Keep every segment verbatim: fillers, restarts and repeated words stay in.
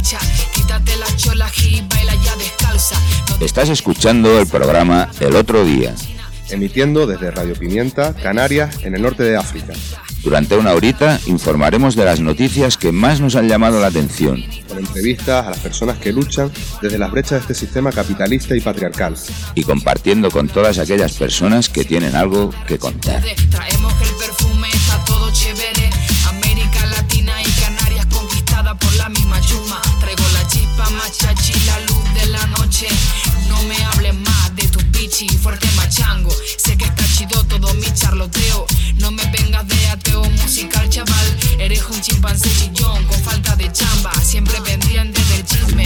Estás escuchando el programa El Otro Día, emitiendo desde Radio Pimienta, Canarias, en el norte de África. Durante una horita informaremos de las noticias que más nos han llamado la atención, con entrevistas a las personas que luchan desde las brechas de este sistema capitalista y patriarcal, y compartiendo con todas aquellas personas que tienen algo que contar. Traemos el perfume, está todo chévere. América Latina y Canarias conquistada por la misma chuma. Traigo la chispa, machachi, la luz de la noche. No me hables más de tu pichi, fuerte machango. Sé que está chido todo mi charloteo. No me vengas de ateo musical, chaval. Eres un chimpancé chillón con falta de chamba. Siempre pendiente del chisme.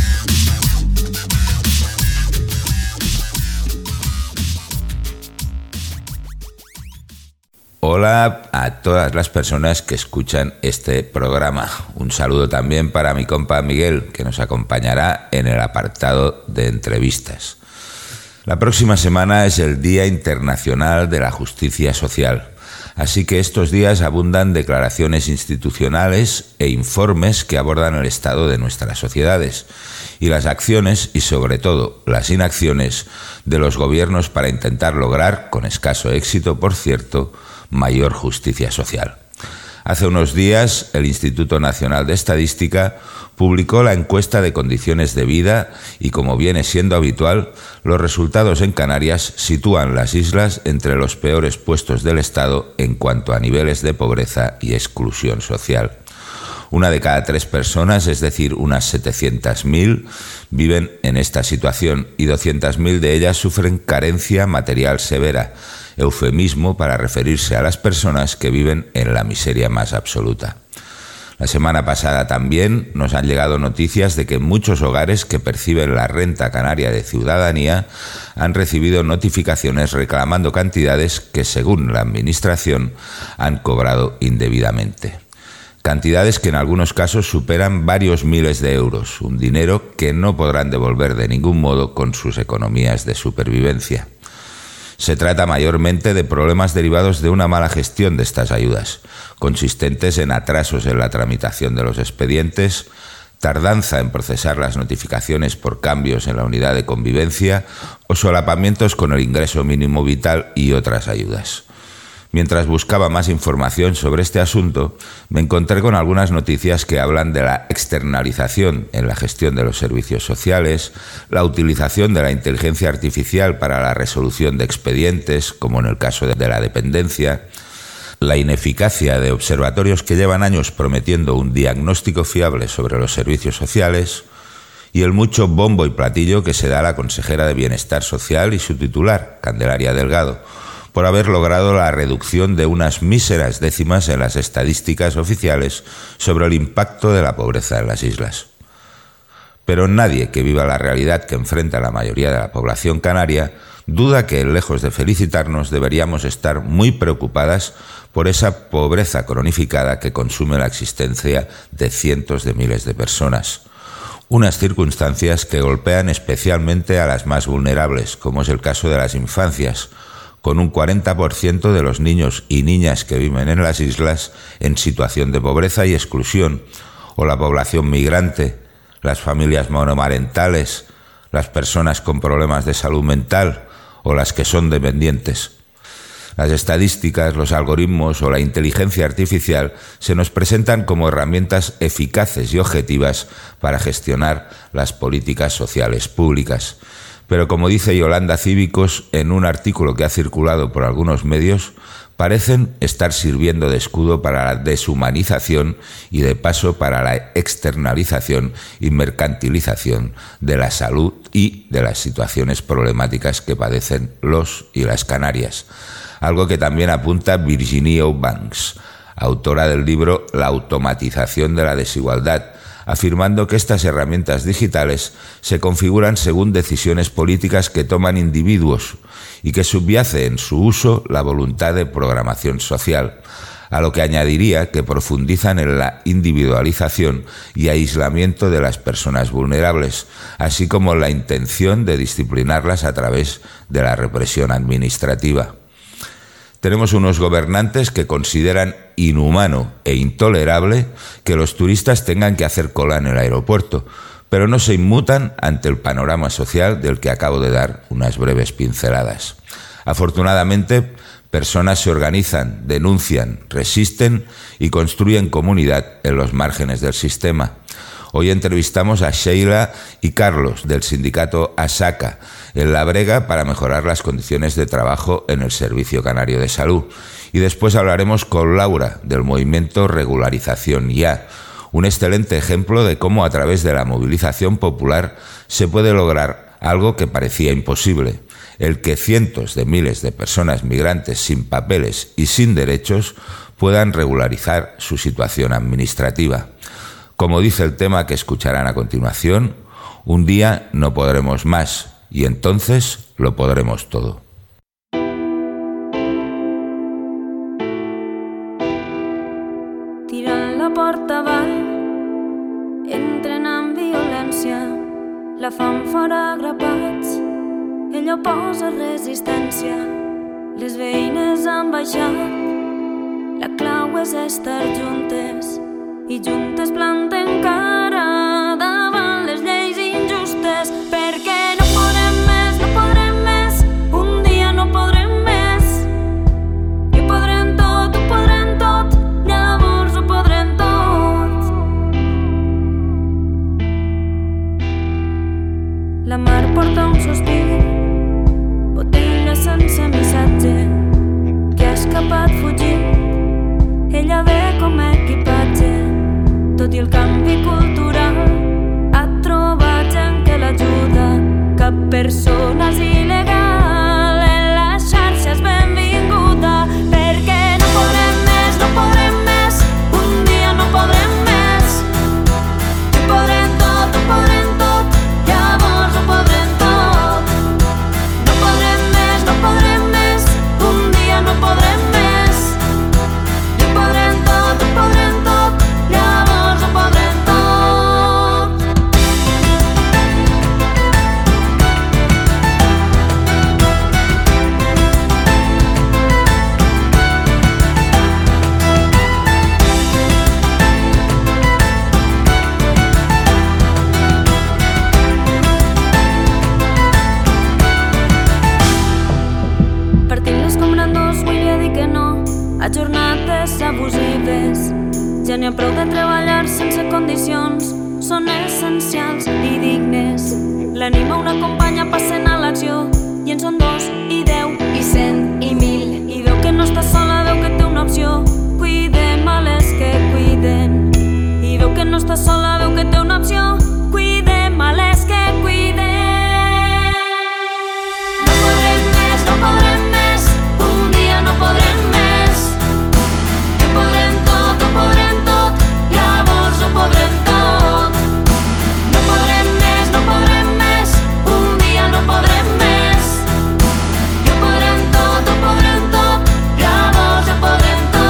Hola a todas las personas que escuchan este programa. Un saludo también para mi compa Miguel, que nos acompañará en el apartado de entrevistas. La próxima semana es el Día Internacional de la Justicia Social, así que estos días abundan declaraciones institucionales e informes que abordan el estado de nuestras sociedades y las acciones y sobre todo las inacciones de los gobiernos para intentar lograr, con escaso éxito por cierto, mayor justicia social. Hace unos días, el Instituto Nacional de Estadística publicó la encuesta de condiciones de vida y, como viene siendo habitual, los resultados en Canarias sitúan las islas entre los peores puestos del Estado en cuanto a niveles de pobreza y exclusión social. Una de cada tres personas, es decir, unas setecientas mil, viven en esta situación y doscientas mil de ellas sufren carencia material severa, eufemismo para referirse a las personas que viven en la miseria más absoluta. La semana pasada también nos han llegado noticias de que muchos hogares que perciben la renta canaria de ciudadanía han recibido notificaciones reclamando cantidades que, según la Administración, han cobrado indebidamente. Cantidades que en algunos casos superan varios miles de euros, un dinero que no podrán devolver de ningún modo con sus economías de supervivencia. Se trata mayormente de problemas derivados de una mala gestión de estas ayudas, consistentes en atrasos en la tramitación de los expedientes, tardanza en procesar las notificaciones por cambios en la unidad de convivencia o solapamientos con el ingreso mínimo vital y otras ayudas. Mientras buscaba más información sobre este asunto, me encontré con algunas noticias que hablan de la externalización en la gestión de los servicios sociales, la utilización de la inteligencia artificial para la resolución de expedientes, como en el caso de la dependencia, la ineficacia de observatorios que llevan años prometiendo un diagnóstico fiable sobre los servicios sociales y el mucho bombo y platillo que se da a la consejera de Bienestar Social y su titular, Candelaria Delgado, por haber logrado la reducción de unas míseras décimas en las estadísticas oficiales sobre el impacto de la pobreza en las islas. Pero nadie que viva la realidad que enfrenta la mayoría de la población canaria duda que, lejos de felicitarnos, deberíamos estar muy preocupadas por esa pobreza cronificada que consume la existencia de cientos de miles de personas. Unas circunstancias que golpean especialmente a las más vulnerables, como es el caso de las infancias, con un cuarenta por ciento de los niños y niñas que viven en las islas en situación de pobreza y exclusión, o la población migrante, las familias monomarentales, las personas con problemas de salud mental o las que son dependientes. Las estadísticas, los algoritmos o la inteligencia artificial se nos presentan como herramientas eficaces y objetivas para gestionar las políticas sociales públicas. Pero como dice Yolanda Cívicos en un artículo que ha circulado por algunos medios, parecen estar sirviendo de escudo para la deshumanización y de paso para la externalización y mercantilización de la salud y de las situaciones problemáticas que padecen los y las Canarias. Algo que también apunta Virginia Eubanks, autora del libro La automatización de la desigualdad, afirmando que estas herramientas digitales se configuran según decisiones políticas que toman individuos y que subyace en su uso la voluntad de programación social, a lo que añadiría que profundizan en la individualización y aislamiento de las personas vulnerables, así como la intención de disciplinarlas a través de la represión administrativa. Tenemos unos gobernantes que consideran inhumano e intolerable que los turistas tengan que hacer cola en el aeropuerto, pero no se inmutan ante el panorama social del que acabo de dar unas breves pinceladas. Afortunadamente, personas se organizan, denuncian, resisten y construyen comunidad en los márgenes del sistema. Hoy entrevistamos a Sheila y Carlos del sindicato ASACA en La Brega para mejorar las condiciones de trabajo en el Servicio Canario de Salud. Y después hablaremos con Laura del movimiento Regularización Ya, un excelente ejemplo de cómo a través de la movilización popular se puede lograr algo que parecía imposible, el que cientos de miles de personas migrantes sin papeles y sin derechos puedan regularizar su situación administrativa. Como dice el tema que escucharán a continuación, un día no podremos más y entonces lo podremos todo. Tirant la porta avall, entren amb violència, la fan fora grapats, ella posa resistència, les veïnes han baixat, la clau és estar juntes, i juntes planten cara davant les lleis injustes, perquè no podrem més, no podrem més, un dia no podrem més, i ho podrem tot, ho podrem tot, llavors ho podrem tot. La mar porta un sospir, botella sense missatge, que ha escapat fugint, ella ve com a equipatge. Tot i el canvi cultural, ha trobat gent que l'ajuda. Cap persona és il·legal, en les xarxes benvinguda. Perquè no podrem més, no podrem més, un dia no podrem més. Ho podrem tot, ho podrem tot, llavors ho podrem tot. No podrem més, no podrem més, un dia no podrem més. Ho podrem tot, ho podrem tot, llavors ho podrem tot. Partint les comandors volia dir que no a jornades abusives. Ja n'hi ha prou de treballar sense condicions, són essencials i dignes. L'anima una companya passen a l'acció, i en són dos, i deu, i cent, i mil. I veu que no està sola, veu que té una opció, cuidem a les que cuiden. I veu que no està sola, veu que té una opció, cuidem a les que cuiden. No podrem més, no podrem més, un dia no podrem més. Ho podrem tot, ho podrem tot, llavors ho podrem tot. No podrem més, no podrem més, un dia no podrem més. Ho podrem tot, ho podrem tot, llavors ho podrem tot.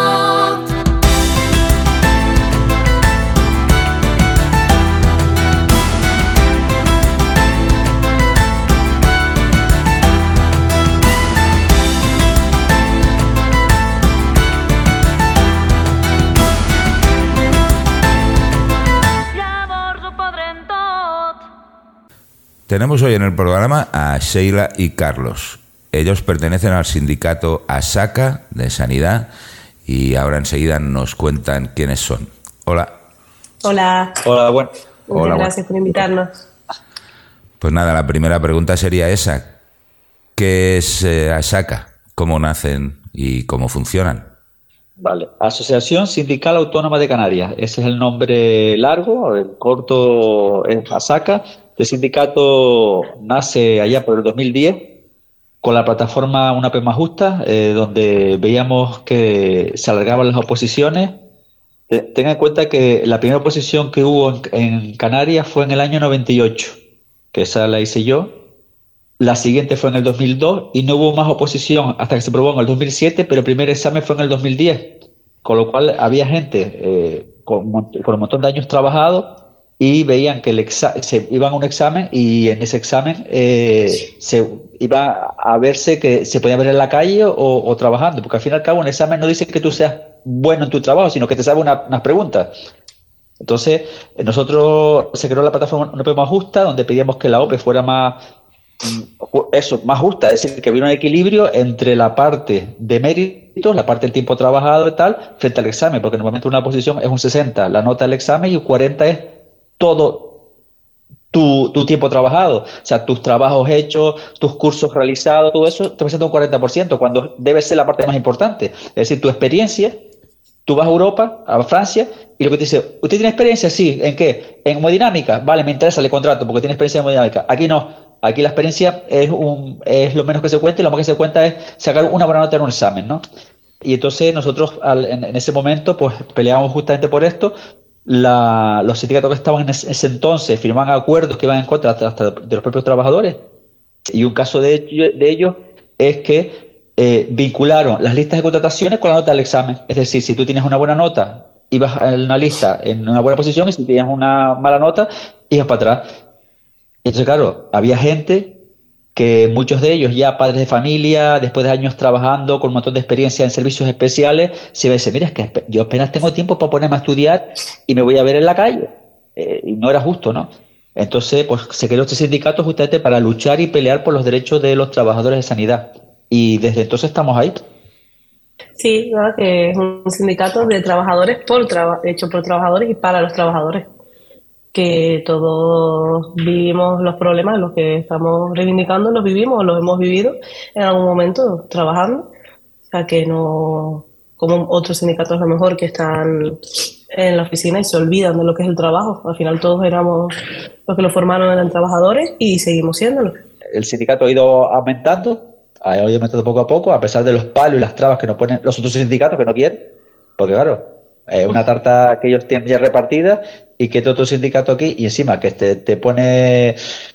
Llavors ho podrem tot. Tenemos hoy en el programa a Sheila y Carlos. Ellos pertenecen al sindicato ASACA de Sanidad y ahora enseguida nos cuentan quiénes son. Hola. Hola. Hola, bueno. Muchas Hola, gracias por invitarnos. Pues nada, la primera pregunta sería esa. ¿Qué es eh, ASACA? ¿Cómo nacen y cómo funcionan? Vale. Asociación Sindical Autónoma de Canarias. Ese es el nombre largo, el corto es ASACA. El sindicato nace allá por el dos mil diez con la plataforma Una P más Justa, eh, donde veíamos que se alargaban las oposiciones. Te- Tenga en cuenta que la primera oposición que hubo en, en Canarias fue en el año noventa y ocho, que esa la hice yo. La siguiente fue en el dos mil dos y no hubo más oposición hasta que se aprobó en el dos mil siete, pero el primer examen fue en el dos mil diez, con lo cual había gente eh, con, mon- con un montón de años trabajados y veían que el exa- se iban a un examen y en ese examen eh, se iba a verse que se podía ver en la calle o, o trabajando, porque al fin y al cabo un examen no dice que tú seas bueno en tu trabajo, sino que te sabe una, unas preguntas. Entonces, nosotros se creó la plataforma Una O P E más justa, donde pedíamos que la O P E fuera más, eso, más justa, es decir, que hubiera un equilibrio entre la parte de méritos, la parte del tiempo trabajado y tal, frente al examen, porque normalmente una posición es un sesenta, la nota del examen, y un cuarenta es todo tu, tu tiempo trabajado, o sea, tus trabajos hechos, tus cursos realizados, todo eso te presenta un cuarenta por ciento, cuando debe ser la parte más importante, es decir, tu experiencia. Tú vas a Europa, a Francia, y lo que te dice, ¿usted tiene experiencia? Sí, ¿en qué? En hemodinámica, vale, me interesa, le contrato, porque tiene experiencia en hemodinámica. Aquí no, aquí la experiencia es, un, es lo menos que se cuenta, y lo más que se cuenta es sacar una buena nota en un examen, ¿no? Y entonces nosotros al, en, en ese momento pues peleamos justamente por esto. La, los sindicatos que estaban en ese, ese entonces firmaban acuerdos que iban en contra hasta, hasta de los propios trabajadores, y un caso de, de ellos es que Eh, vincularon las listas de contrataciones con la nota del examen. Es decir, si tú tienes una buena nota, ibas en una lista en una buena posición, y si tenías una mala nota, ibas para atrás. Entonces, claro, había gente que muchos de ellos ya padres de familia, después de años trabajando con un montón de experiencia en servicios especiales, se dice, mira, es que yo apenas tengo tiempo para ponerme a estudiar y me voy a ver en la calle. Eh, y no era justo, ¿no? Entonces, pues se creó este sindicato justamente para luchar y pelear por los derechos de los trabajadores de sanidad. Y desde entonces estamos ahí. Sí, ¿verdad? Que es un sindicato de trabajadores por traba- hecho por trabajadores y para los trabajadores. Que todos vivimos los problemas, los que estamos reivindicando, los vivimos, los hemos vivido en algún momento trabajando. O sea, que no, como otros sindicatos a lo mejor que están en la oficina y se olvidan de lo que es el trabajo. Al final todos éramos, los que lo formaron eran trabajadores y seguimos siéndolo. El sindicato ha ido aumentando. Ha ido aumentando poco a poco, a pesar de los palos y las trabas que nos ponen los otros sindicatos que no quieren, porque claro, es una tarta que ellos tienen ya repartida y que todo otro sindicato aquí, y encima que te, te pone,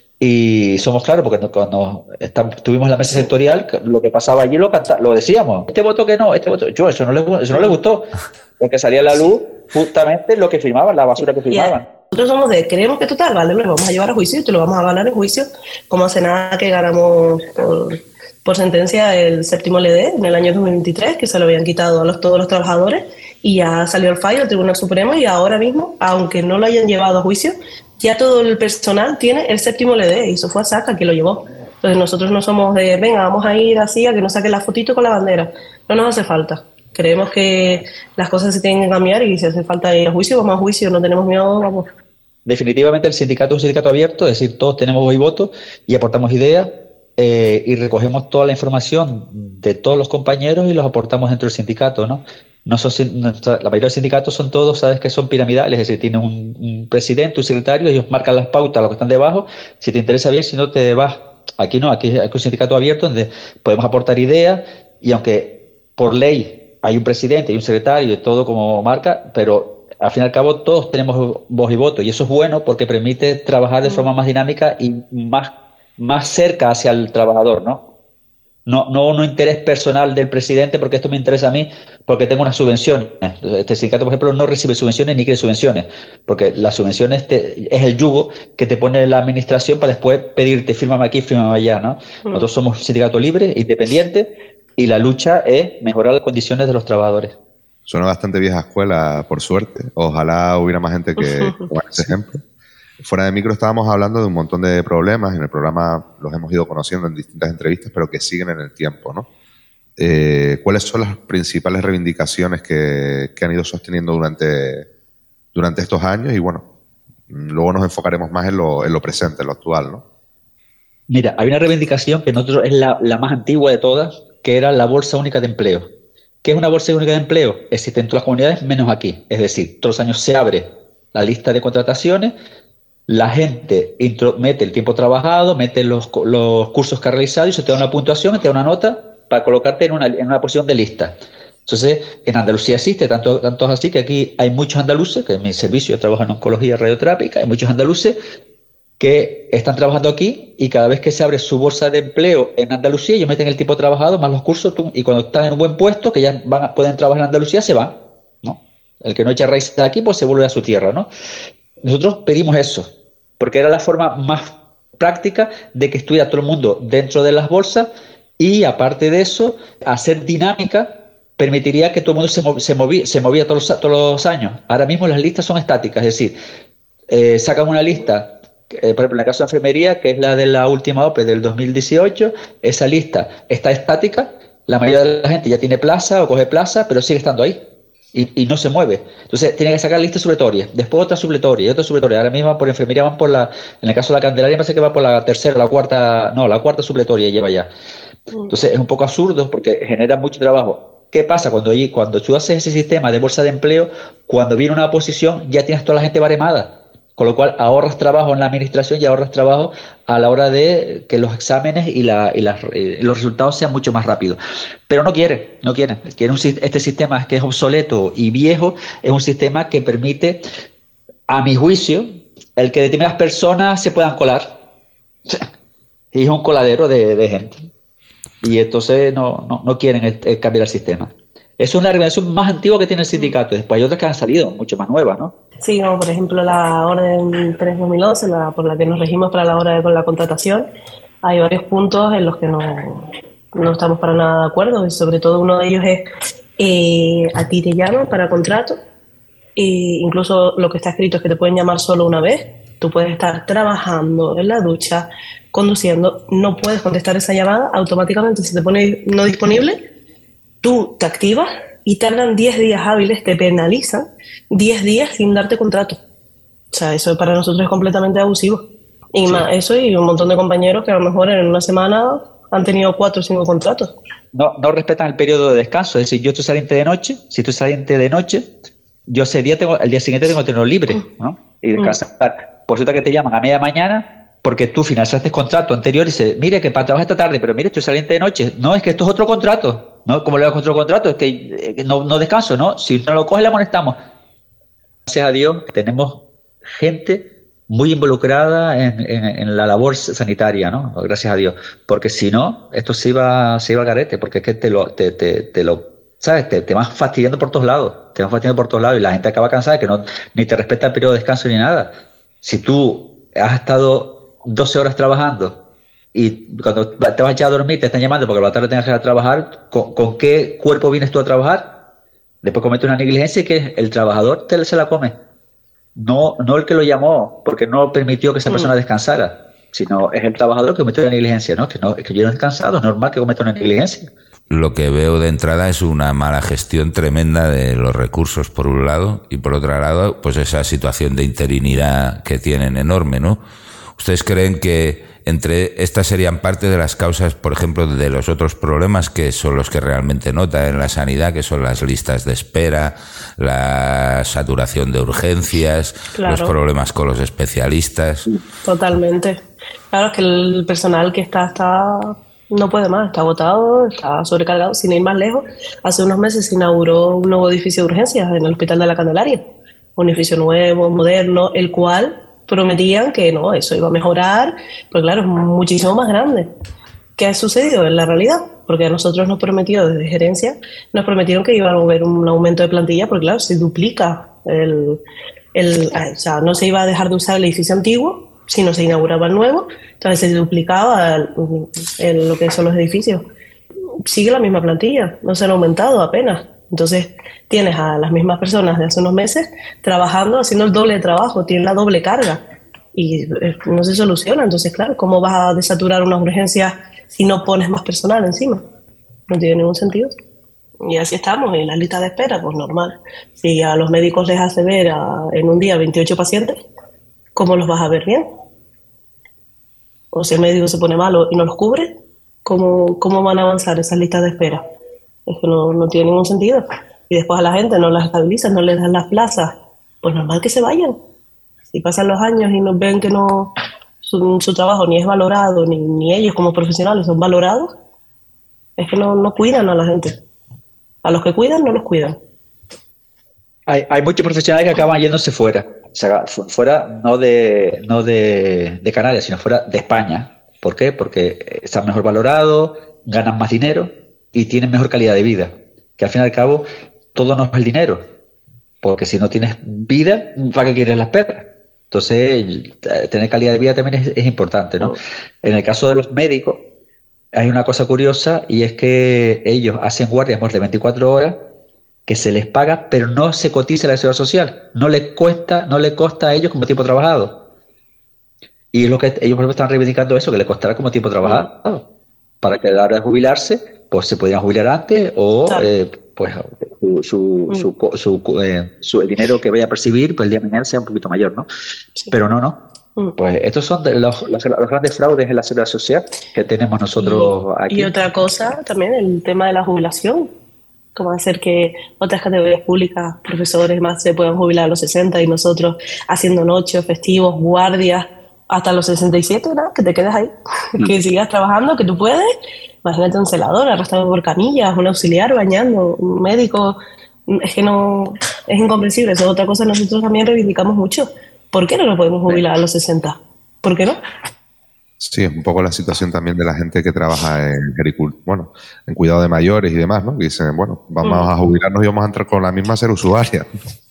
y somos claros, porque cuando estamos, tuvimos la mesa sectorial, lo que pasaba allí lo, canta, lo decíamos, este voto que no, este voto, yo, eso no le, eso no le gustó, porque salía a la luz justamente lo que firmaban, la basura que firmaban. Nosotros somos de, creemos que total, vale, lo vamos a llevar a juicio y te lo vamos a ganar en juicio, como hace nada que ganamos por... por sentencia el séptimo L D en el año dos mil veintitrés, que se lo habían quitado a los, todos los trabajadores, y ya salió el fallo del Tribunal Supremo, y ahora mismo, aunque no lo hayan llevado a juicio, ya todo el personal tiene el séptimo L D, y eso fue a SACA que lo llevó. Entonces nosotros no somos de, venga, vamos a ir así a que nos saquen la fotito con la bandera. No nos hace falta. Creemos que las cosas se tienen que cambiar, y si hace falta ir a juicio, vamos a juicio, no tenemos miedo, vamos. Definitivamente el sindicato es un sindicato abierto, es decir, todos tenemos voz y voto y aportamos ideas. Eh, y recogemos toda la información de todos los compañeros y los aportamos dentro del sindicato, ¿no? No son, la mayoría de los sindicatos son todos, sabes que son piramidales, es decir, tienen un, un presidente, un secretario, ellos marcan las pautas, los que están debajo, si te interesa bien, si no te vas. Aquí no, aquí hay un sindicato abierto donde podemos aportar ideas, y aunque por ley hay un presidente y un secretario y todo como marca, pero al fin y al cabo todos tenemos voz y voto, y eso es bueno porque permite trabajar de forma más dinámica y más más cerca hacia el trabajador, ¿no? No, no un interés personal del presidente, porque esto me interesa a mí, porque tengo unas subvenciones. Este sindicato, por ejemplo, no recibe subvenciones ni quiere subvenciones, porque las subvenciones te, es el yugo que te pone la administración para después pedirte, fírmame aquí, fírmame allá, ¿no? Mm. Nosotros somos un sindicato libre, independiente, y la lucha es mejorar las condiciones de los trabajadores. Suena bastante vieja escuela, por suerte. Ojalá hubiera más gente que ponga ese ejemplo. Fuera de micro estábamos hablando de un montón de problemas, en el programa los hemos ido conociendo en distintas entrevistas, pero que siguen en el tiempo, ¿no? Eh, ¿Cuáles son las principales reivindicaciones que, que han ido sosteniendo durante, durante estos años? Y bueno, luego nos enfocaremos más en lo, en lo presente, en lo actual, ¿no? Mira, hay una reivindicación que nosotros es la, la más antigua de todas, que era la Bolsa Única de Empleo. ¿Qué es una Bolsa Única de Empleo? Existe en todas las comunidades menos aquí. Es decir, todos los años se abre la lista de contrataciones, la gente mete el tiempo trabajado, mete los, los cursos que ha realizado, y se te da una puntuación, te da una nota para colocarte en una, en una posición de lista. Entonces, en Andalucía existe, tanto, tanto es así que aquí hay muchos andaluces, que en mi servicio yo trabajo en oncología radioterápica, hay muchos andaluces que están trabajando aquí, y cada vez que se abre su bolsa de empleo en Andalucía, ellos meten el tiempo trabajado más los cursos, y cuando están en un buen puesto, que ya van, pueden trabajar en Andalucía, se van, ¿no? El que no echa raíces de aquí, pues se vuelve a su tierra, ¿no? nosotros pedimos eso, porque era la forma más práctica de que estuviera todo el mundo dentro de las bolsas y, aparte de eso, hacer dinámica permitiría que todo el mundo se, mov se, movía, se movía todos los, todos los años. Ahora mismo las listas son estáticas, es decir, eh, sacan una lista, eh, por ejemplo, en el caso de enfermería, que es la de la última O P E del dos mil dieciocho, esa lista está estática, la mayoría de la gente ya tiene plaza o coge plaza, pero sigue estando ahí y, y no se mueve. Entonces tiene que sacar listas supletorias, después otra supletoria y otra supletoria. Ahora mismo por enfermería van por la, en el caso de la Candelaria parece que va por la tercera, la cuarta, no, la cuarta supletoria lleva ya. Entonces es un poco absurdo porque genera mucho trabajo. ¿Qué pasa? Cuando, cuando tú haces ese sistema de bolsa de empleo, cuando viene una oposición ya tienes toda la gente baremada, con lo cual ahorras trabajo en la administración y ahorras trabajo a la hora de que los exámenes y, la, y las, eh, los resultados sean mucho más rápidos. Pero no quieren, no quieren. quieren un, este sistema que es obsoleto y viejo, es un sistema que permite, a mi juicio, el que determinadas personas se puedan colar. Y es un coladero de, de gente. Y entonces no, no, no quieren el, el cambiar el sistema. Es una organización más antigua que tiene el sindicato. Después hay otras que han salido, mucho más nuevas, ¿no? Sí, como por ejemplo la Orden tres dos mil once, la, por la que nos regimos para la hora de con la contratación, hay varios puntos en los que no, no estamos para nada de acuerdo. Y sobre todo uno de ellos es, eh, a ti te llaman para contrato, e incluso lo que está escrito es que te pueden llamar solo una vez. Tú puedes estar trabajando en la ducha, conduciendo, no puedes contestar esa llamada, automáticamente se te pone no disponible, tú te activas y tardan diez días hábiles, te penalizan diez días sin darte contrato. O sea, eso para nosotros es completamente abusivo. Y sí. Más eso y un montón de compañeros que a lo mejor en una semana han tenido cuatro o cinco contratos. No, no respetan el periodo de descanso, es decir, yo estoy saliente de noche, si estoy saliente de noche, yo ese día tengo, el día siguiente tengo que tenerlo libre, ¿no? Y descansar. Por cierto que te llaman a media mañana porque tú finalizaste contrato anterior y dices, mire que para trabajar esta tarde, pero mire, estoy saliente de noche. No, es que esto es otro contrato. ¿No? ¿Cómo le hago otro contrato? Es que eh, no, no descanso, ¿no? Si no lo coge, le amonestamos. Gracias a Dios tenemos gente muy involucrada en, en, en la labor sanitaria, ¿no? Gracias a Dios. Porque si no, esto se iba, se iba al garete, porque es que te lo, te, te, te lo ¿sabes? Te, te vas fastidiando por todos lados. Te vas fastidiando por todos lados y la gente acaba cansada que no, ni te respeta el periodo de descanso ni nada. Si tú has estado doce horas trabajando y cuando te vas a echar a dormir te están llamando porque a la tarde tengas que ir a trabajar, ¿con, ¿con qué cuerpo vienes tú a trabajar? Después comete una negligencia y que el trabajador te, se la come. No, no el que lo llamó porque no permitió que esa persona descansara, sino es el trabajador que cometió la negligencia, ¿no? Que no, es que yo no he descansado, es normal que cometa una negligencia. Lo que veo de entrada es una mala gestión tremenda de los recursos por un lado y por otro lado pues esa situación de interinidad que tienen enorme, ¿no? ¿Ustedes creen que entre estas serían parte de las causas, por ejemplo, de los otros problemas que son los que realmente nota en la sanidad, que son las listas de espera, la saturación de urgencias, claro, los problemas con los especialistas? Totalmente. Claro, es que el personal que está está no puede más, está agotado, está sobrecargado. Sin ir más lejos, hace unos meses se inauguró un nuevo edificio de urgencias en el Hospital de la Candelaria, un edificio nuevo, moderno, el cual prometían que no, eso iba a mejorar, pero claro, es muchísimo más grande. ¿Qué ha sucedido en la realidad? Porque a nosotros nos prometió desde gerencia, nos prometieron que iba a haber un aumento de plantilla, porque claro, se duplica el, el, o sea, no se iba a dejar de usar el edificio antiguo, sino se inauguraba el nuevo, entonces se duplicaba el, el, lo que son los edificios. Sigue la misma plantilla, no se han aumentado apenas. Entonces tienes a las mismas personas de hace unos meses trabajando, haciendo el doble de trabajo, tienen la doble carga y no se soluciona. Entonces, claro, ¿cómo vas a desaturar una urgencia si no pones más personal encima? No tiene ningún sentido. Y así estamos, en la lista de espera, pues normal. Si a los médicos les hace ver a, en un día veintiocho pacientes, ¿cómo los vas a ver bien? O si el médico se pone malo y no los cubre, ¿cómo, cómo van a avanzar esas listas de espera? Es que no, no tiene ningún sentido. Y después a la gente no las estabilizan, no les dan las plazas, pues normal que se vayan. Si pasan los años y nos ven que no su, su trabajo ni es valorado, ni, ni ellos como profesionales son valorados, es que no, no cuidan a la gente. A los que cuidan, no los cuidan. Hay, hay muchos profesionales que acaban yéndose fuera. O sea, fuera no de no de, de Canarias, sino fuera de España. ¿Por qué? Porque están mejor valorados, ganan más dinero y tienen mejor calidad de vida. Que al fin y al cabo, todo no es el dinero. Porque si no tienes vida, ¿para qué quieres las perras? Entonces, tener calidad de vida también es, es importante, ¿no? En el caso de los médicos, hay una cosa curiosa y es que ellos hacen guardias más de veinticuatro horas que se les paga, pero no se cotiza la seguridad social. No les cuesta, no les costa a ellos como tiempo trabajado. Y es lo que ellos, por ejemplo, están reivindicando eso, que les costará como tiempo trabajado. Para que a la hora de jubilarse, pues se podrían jubilar antes o eh, pues su, su, su, su, su, eh, su, el dinero que vaya a percibir, pues el día de mañana sea un poquito mayor, ¿no? Sí. Pero no, no. Pues estos son de los, los, los grandes fraudes en la seguridad social que tenemos nosotros y, aquí. Y otra cosa también, el tema de la jubilación. Cómo hacer que otras categorías públicas, profesores más, se puedan jubilar a los sesenta y nosotros haciendo noches, festivos, guardias, hasta los sesenta y siete, ¿no? Que te quedes ahí, mm. que sigas trabajando, que tú puedes. Imagínate un celador arrastrado por camillas, un auxiliar bañando, un médico. Es que no, es incomprensible. Eso es otra cosa que nosotros también reivindicamos mucho. ¿Por qué no nos podemos jubilar a los sesenta? ¿Por qué no? Sí, es un poco la situación también de la gente que trabaja en agricultura, bueno, en cuidado de mayores y demás, ¿no? Que dicen, bueno, vamos mm. a jubilarnos y vamos a entrar con la misma ser usuaria.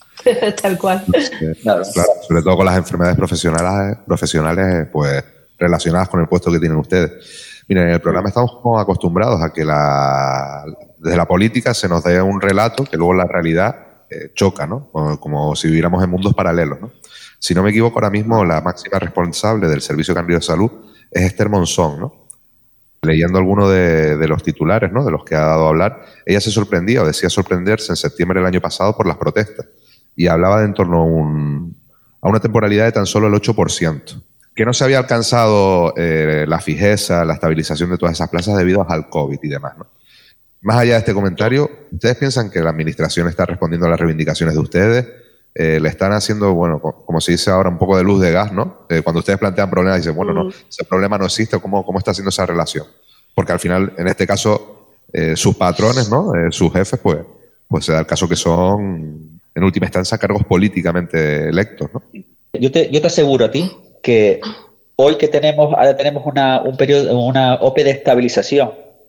Tal cual. Eh, claro. Claro, sobre todo con las enfermedades profesionales, profesionales, pues relacionadas con el puesto que tienen ustedes. Miren, en el programa estamos como acostumbrados a que la, desde la política se nos dé un relato que luego la realidad eh, choca, ¿no? Como, como si viviéramos en mundos paralelos, ¿no? Si no me equivoco, ahora mismo la máxima responsable del Servicio Canario de Salud es Esther Monzón, ¿no? Leyendo alguno de, de los titulares, ¿no? De los que ha dado a hablar, ella se sorprendía o decía sorprenderse en septiembre del año pasado por las protestas y hablaba de en torno a, un, a una temporalidad de tan solo el ocho por ciento, que no se había alcanzado eh, la fijeza, la estabilización de todas esas plazas debido al COVID y demás, ¿no? Más allá de este comentario, ¿ustedes piensan que la administración está respondiendo a las reivindicaciones de ustedes? Eh, le están haciendo, bueno, como se dice ahora, un poco de luz de gas, ¿no? Eh, cuando ustedes plantean problemas, dicen, bueno, no, ese problema no existe, ¿cómo, cómo está haciendo esa relación? Porque al final, en este caso, eh, sus patrones, ¿no? Eh, sus jefes, pues, pues se da el caso que son, en última instancia, cargos políticamente electos, ¿no? Yo te, yo te aseguro a ti que hoy que tenemos, ahora tenemos una, un periodo, una O P E de estabilización,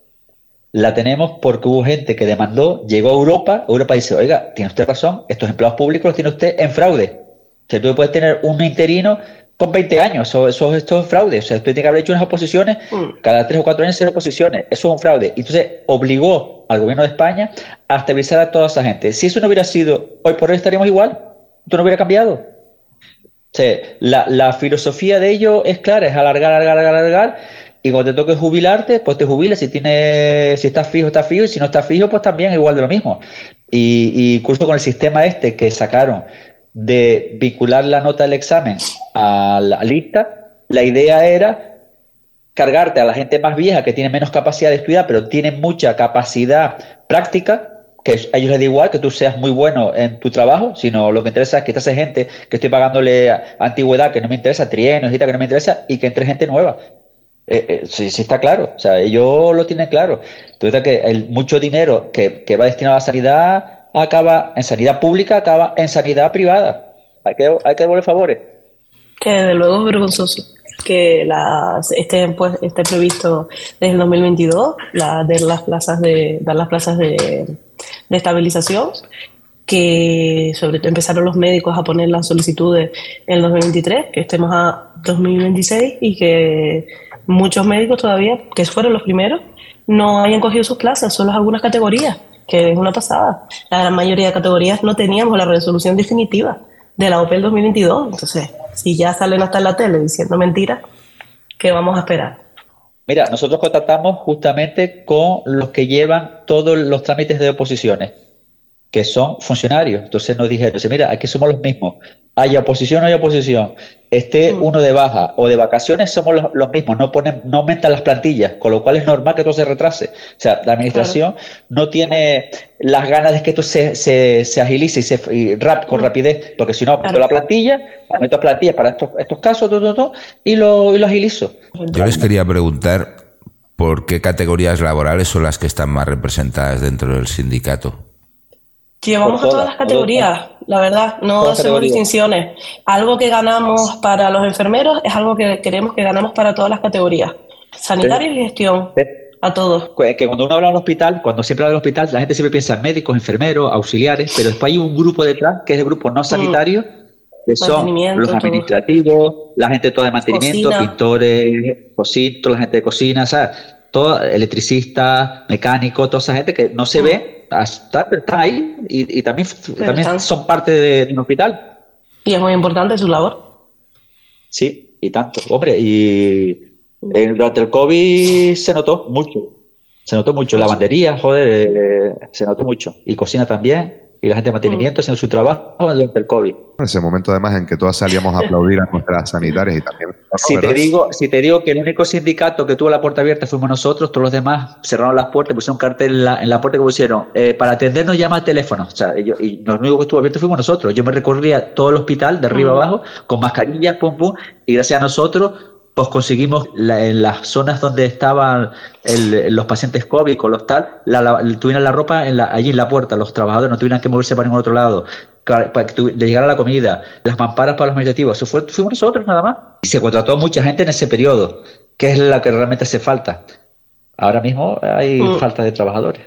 la tenemos porque hubo gente que demandó, llegó a Europa, Europa dice, oiga, tiene usted razón, estos empleados públicos los tiene usted en fraude. O sea, tú puedes tener un interino con veinte años, eso, eso, esto es fraude. O sea, usted tiene que haber hecho unas oposiciones, mm. cada tres o cuatro años hacer oposiciones, eso es un fraude. Y entonces obligó al gobierno de España a estabilizar a toda esa gente. Si eso no hubiera sido, hoy por hoy estaríamos igual, esto no hubiera cambiado. O sea, la, la filosofía de ello es clara, es alargar, alargar, alargar, alargar. Y cuando te toque jubilarte, pues te jubilas. Si tienes, si estás fijo, estás fijo. Y si no estás fijo, pues también igual de lo mismo. Y, y incluso con el sistema este que sacaron de vincular la nota del examen a la lista, la idea era cargarte a la gente más vieja que tiene menos capacidad de estudiar, pero tiene mucha capacidad práctica, que a ellos les da igual que tú seas muy bueno en tu trabajo, sino lo que interesa es que te hace gente que estoy pagándole antigüedad, que no me interesa, trienios, que no me interesa, y que entre gente nueva. Eh, eh, sí, sí está claro, o sea, ellos lo tienen claro. Entonces, que el mucho dinero que, que va destinado a la sanidad acaba en sanidad pública, acaba en sanidad privada. Hay que, hay que devolver favores. Que desde luego es vergonzoso que las, esté, pues, esté previsto desde el dos mil veintidós la, de las plazas de dar las plazas de, de estabilización, que sobre todo empezaron los médicos a poner las solicitudes en el dos mil veintitrés, que estemos a dos mil veintiséis y que muchos médicos todavía, que fueron los primeros, no hayan cogido sus plazas, solo algunas categorías, que es una pasada. La gran mayoría de categorías no teníamos la resolución definitiva de la O P E del dos mil veintidós. Entonces, si ya salen hasta en la tele diciendo mentiras, ¿qué vamos a esperar? Mira, nosotros contactamos justamente con los que llevan todos los trámites de oposiciones, que son funcionarios. Entonces nos dijeron, mira, aquí somos los mismos. Haya oposición o no haya oposición, esté uno de baja o de vacaciones, somos los, los mismos, no ponen, no aumentan las plantillas, con lo cual es normal que todo se retrase. O sea, la administración claro. no tiene las ganas de que esto se, se, se agilice y, se, y rap, con rapidez, porque si no, aumento claro. la plantilla, aumento plantillas para estos, estos casos, todo, todo, todo, y, lo, y lo agilizo. Yo les quería preguntar por qué categorías laborales son las que están más representadas dentro del sindicato. Llevamos todas, a todas las categorías, todas, la verdad, no hacemos distinciones. Algo que ganamos para los enfermeros es algo que queremos que ganamos para todas las categorías. Sanitarios sí. y gestión, sí. a todos. Que cuando uno habla del hospital, cuando siempre habla del hospital, la gente siempre piensa en médicos, enfermeros, auxiliares, pero después hay un grupo detrás, que es el grupo no sanitario, mm. que son los administrativos, todo. La gente toda de mantenimiento, cocina. Pintores, cocitos, la gente de cocina, ¿sabes? Todo, electricista, mecánico, toda esa gente que no se mm. ve, está, está ahí y, y también, también son parte de, de un hospital. Y es muy importante su labor. Sí, y tanto. Hombre, y eh, durante el COVID se notó mucho. Se notó mucho. Lavandería, joder, eh, se notó mucho. Y cocina también. Y la gente de mantenimiento haciendo su trabajo durante el COVID. En ese momento, además, en que todas salíamos a aplaudir a nuestras sanitarias y también... ¿no? Si te, digo, si te digo que el único sindicato que tuvo la puerta abierta fuimos nosotros, todos los demás cerraron las puertas, pusieron un cartel en la, en la puerta que pusieron, eh, para atendernos llama al teléfono. O sea, yo, y lo único que estuvo abierto fuimos nosotros. Yo me recorría todo el hospital, de arriba uh-huh. abajo, con mascarillas, pum, pum, y gracias a nosotros... pues conseguimos la, en las zonas donde estaban el, los pacientes COVID con los tal, la, la, tuvieran la ropa en la, allí en la puerta, los trabajadores no tuvieran que moverse para ningún otro lado, para, para que le llegara la comida, las mamparas para los meditativos, eso fue, fuimos nosotros nada más. Y se contrató mucha gente en ese periodo, que es la que realmente hace falta. Ahora mismo hay mm. falta de trabajadores,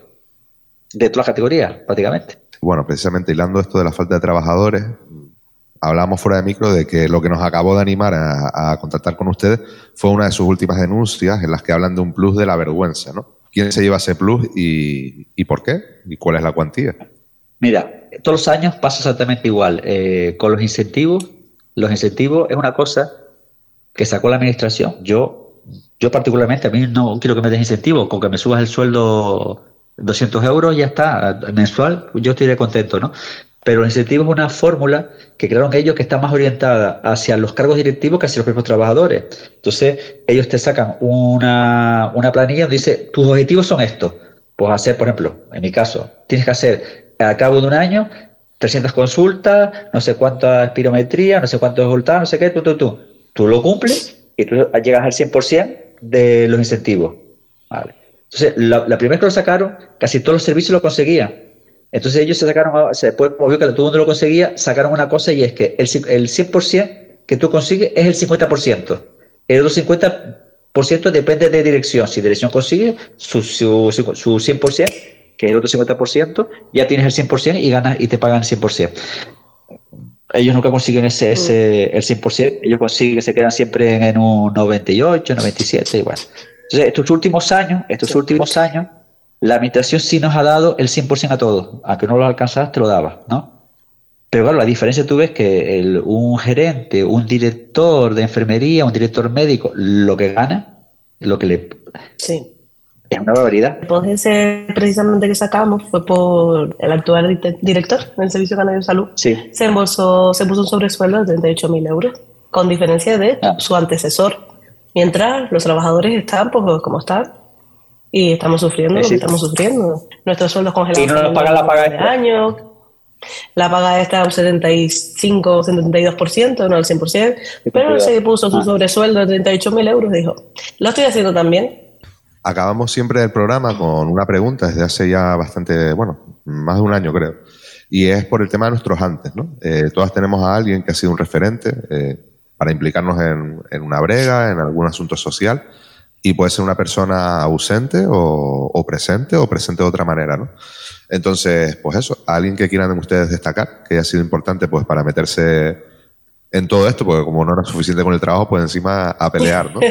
de todas las categorías, prácticamente. Bueno, precisamente hilando esto de la falta de trabajadores, hablábamos fuera de micro de que lo que nos acabó de animar a, a contactar con ustedes fue una de sus últimas denuncias en las que hablan de un plus de la vergüenza, ¿no? ¿Quién se lleva ese plus y, y por qué? ¿Y cuál es la cuantía? Mira, todos los años pasa exactamente igual. Eh, con los incentivos, los incentivos es una cosa que sacó la administración. Yo, yo particularmente, a mí no quiero que me des incentivos, con que me subas el sueldo doscientos euros ya está, mensual, yo estaré contento, ¿no? Pero el incentivo es una fórmula que crearon ellos que está más orientada hacia los cargos directivos que hacia los propios trabajadores. Entonces, ellos te sacan una, una planilla donde dice, tus objetivos son estos. Pues hacer, por ejemplo, en mi caso, tienes que hacer a cabo de un año trescientas consultas, no sé cuánta espirometría, no sé cuántos resultados, no sé qué, tú, tú, tú. Tú lo cumples y tú llegas al cien por ciento de los incentivos. Vale. Entonces, la, la primera vez que lo sacaron, casi todos los servicios lo conseguían. Entonces ellos se sacaron, se después como vio que todo el mundo lo conseguía, sacaron una cosa y es que el, el cien por ciento que tú consigues es el cincuenta por ciento. El otro cincuenta por ciento depende de dirección. Si dirección consigue su, su, su cien por ciento, que es el otro cincuenta por ciento, ya tienes el cien por ciento y ganas y te pagan el cien por ciento. Ellos nunca consiguen ese, ese el cien por ciento, ellos consiguen, se quedan siempre en un noventa y ocho, noventa y siete, igual. Entonces estos últimos años, estos últimos años, la administración sí nos ha dado el cien por ciento a todos. Aunque no lo alcanzabas, te lo daba, ¿no? Pero claro, la diferencia tú ves que el, un gerente, un director de enfermería, un director médico, lo que gana, lo que le... Sí. Es una barbaridad. Pues ese precisamente que sacamos fue por el actual director del Servicio Canario de Salud. Sí. Se embolsó, se puso un sobresueldo de treinta y ocho mil euros, con diferencia de ah. su antecesor. Mientras los trabajadores están, pues, como están. Y estamos sufriendo, sí, sí. estamos sufriendo. Nuestros sueldos congelados. Y no nos pagan la paga extra. Años. La paga está un setenta y cinco, setenta y dos por ciento, no al cien por ciento. Pero se puso su sobresueldo de treinta y ocho mil euros y dijo, lo estoy haciendo también. Acabamos siempre el programa con una pregunta desde hace ya bastante, bueno, más de un año creo. Y es por el tema de nuestros antes, ¿no? Eh, todas tenemos a alguien que ha sido un referente eh, para implicarnos en, en una brega, en algún asunto social. Y puede ser una persona ausente o, o presente o presente de otra manera, ¿no? Entonces, pues eso, alguien que quieran ustedes destacar, que haya sido importante pues para meterse en todo esto, porque como no era suficiente con el trabajo, pues encima a pelear, ¿no?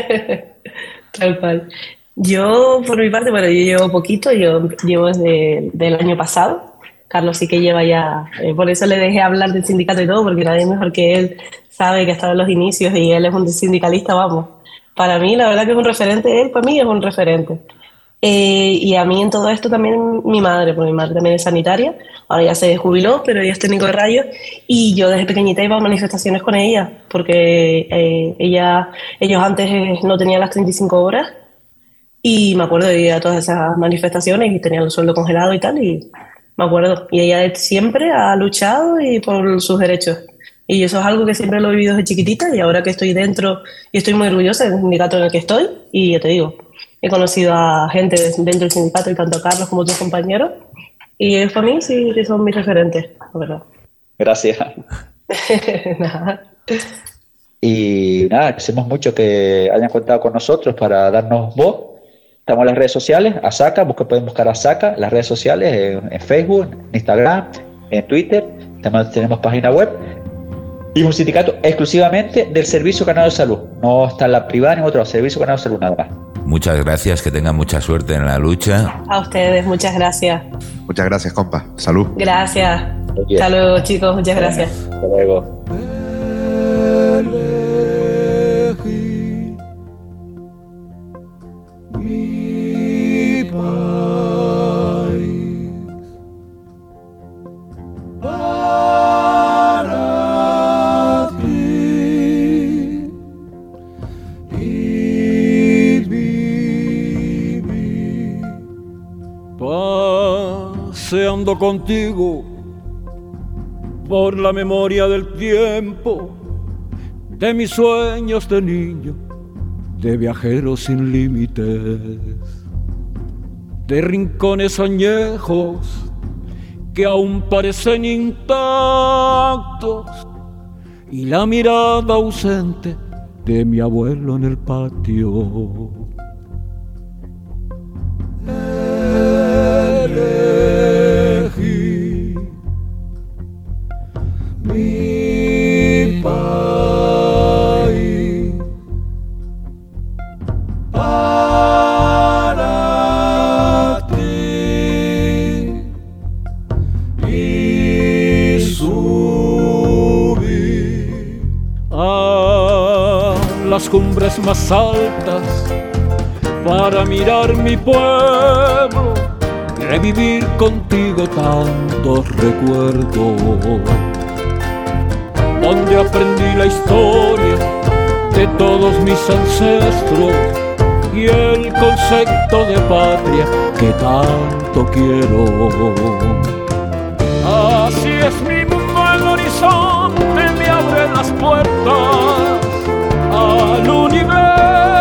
Tal cual. Yo, por mi parte, bueno, yo llevo poquito, yo llevo desde el año pasado. Carlos sí que lleva ya, eh, por eso le dejé hablar del sindicato y todo, porque nadie mejor que él sabe que ha estado en los inicios y él es un sindicalista, vamos. Para mí, la verdad que es un referente, él para mí es un referente. Eh, y a mí en todo esto también mi madre, porque mi madre también es sanitaria, ahora ya se jubiló, pero ella es técnico de rayos, y yo desde pequeñita iba a manifestaciones con ella, porque eh, ella, ellos antes eh, no tenían las treinta y cinco horas, y me acuerdo de ir a todas esas manifestaciones y tenían el sueldo congelado y tal, y me acuerdo. Y ella siempre ha luchado y por sus derechos. Y eso es algo que siempre lo he vivido desde chiquitita y ahora que estoy dentro y estoy muy orgullosa del sindicato en el que estoy, y ya te digo, he conocido a gente dentro del sindicato y tanto a Carlos como a otros compañeros y ellos para mí sí que son mis referentes, la verdad. Gracias. Nada. Y nada, agradecemos mucho que hayan contado con nosotros para darnos voz. Estamos en las redes sociales, ASACA, busca, pueden buscar ASACA, en las redes sociales, en, en Facebook, en Instagram, en Twitter, también tenemos página web. Y es un sindicato exclusivamente del Servicio Canario de Salud. No está en la privada ni en otro, Servicio Canario de Salud nada más. Muchas gracias, que tengan mucha suerte en la lucha. A ustedes, muchas gracias. Muchas gracias, compa. Salud. Gracias. Hasta luego, chicos. Muchas gracias. Hasta luego. Paseando contigo por la memoria del tiempo, de mis sueños de niño, de viajero sin límites, de rincones añejos que aún parecen intactos, y la mirada ausente de mi abuelo en el patio. Elegí mi país para ti y subí a las cumbres más altas para mirar mi pueblo, revivir contigo tantos recuerdos, donde aprendí la historia de todos mis ancestros y el concepto de patria que tanto quiero. Así es mi mundo, el horizonte me abre las puertas al universo.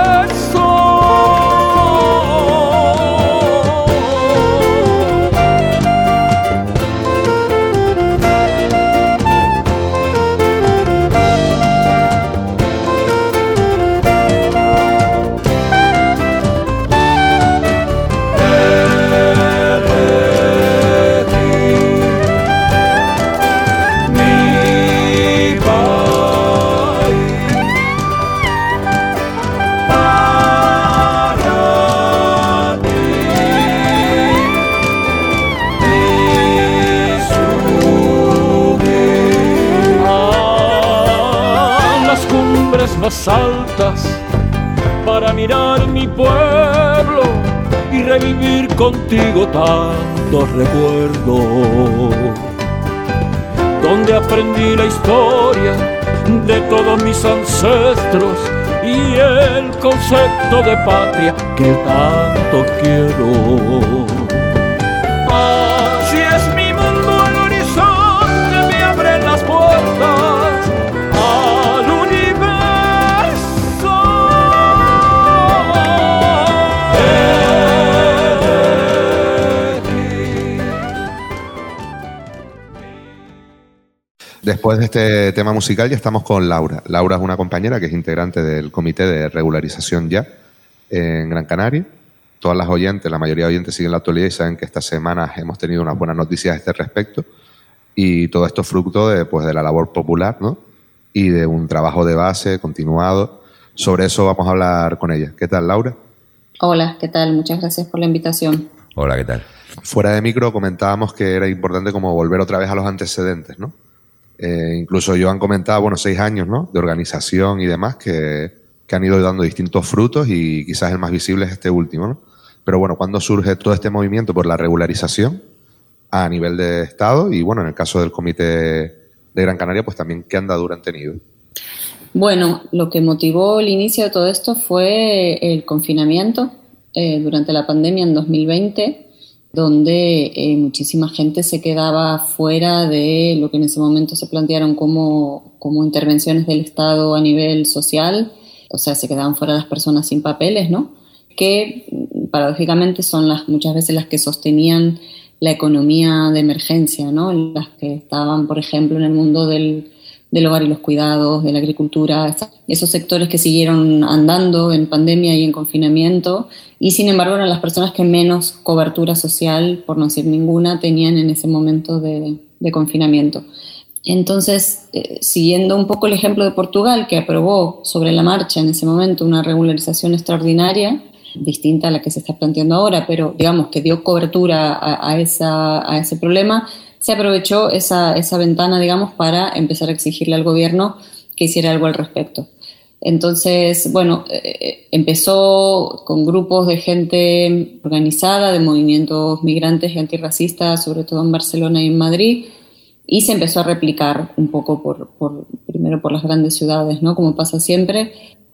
Más altas para mirar mi pueblo y revivir contigo tantos recuerdos, donde aprendí la historia de todos mis ancestros y el concepto de patria que tanto quiero. Así es mi mundo, el horizonte me abre las puertas al universo. Después de este tema musical ya estamos con Laura. Laura es una compañera que es integrante del Comité de Regularización Ya en Gran Canaria. Todas las oyentes, la mayoría de oyentes siguen la actualidad y saben que estas semanas hemos tenido unas buenas noticias a este respecto, y todo esto fruto de, pues, de la labor popular, ¿no? Y de un trabajo de base continuado. Sobre eso vamos a hablar con ella. ¿Qué tal, Laura? Hola, ¿qué tal? Muchas gracias por la invitación. Hola, ¿qué tal? Fuera de micro comentábamos que era importante como volver otra vez a los antecedentes, ¿no? Eh, incluso Joan comentaba, bueno, seis años, ¿no?, de organización y demás que, que han ido dando distintos frutos, y quizás el más visible es este último, ¿no? Pero bueno, ¿cuándo surge todo este movimiento por la regularización a nivel de Estado? Y bueno, en el caso del Comité de Gran Canaria, pues también, ¿qué andadura han tenido? Bueno, lo que motivó el inicio de todo esto fue el confinamiento eh, durante la pandemia en dos mil veinte, donde eh, muchísima gente se quedaba fuera de lo que en ese momento se plantearon como, como intervenciones del Estado a nivel social. O sea, se quedaban fuera las personas sin papeles, ¿no? Que paradójicamente son las, muchas veces las que sostenían la economía de emergencia, ¿no? Las que estaban, por ejemplo, en el mundo del, del hogar y los cuidados, de la agricultura, esos sectores que siguieron andando en pandemia y en confinamiento, y sin embargo eran las personas que menos cobertura social, por no decir ninguna, tenían en ese momento de, de confinamiento. Entonces, eh, siguiendo un poco el ejemplo de Portugal, que aprobó sobre la marcha en ese momento una regularización extraordinaria, distinta a la que se está planteando ahora, pero digamos que dio cobertura a, a, esa, a ese problema, se aprovechó esa, esa ventana, digamos, para empezar a exigirle al gobierno que hiciera algo al respecto. Entonces, bueno, eh, empezó con grupos de gente organizada, de movimientos migrantes y antirracistas, sobre todo en Barcelona y en Madrid, y se empezó a replicar un poco por, por primero por las grandes ciudades, ¿no? Como pasa siempre.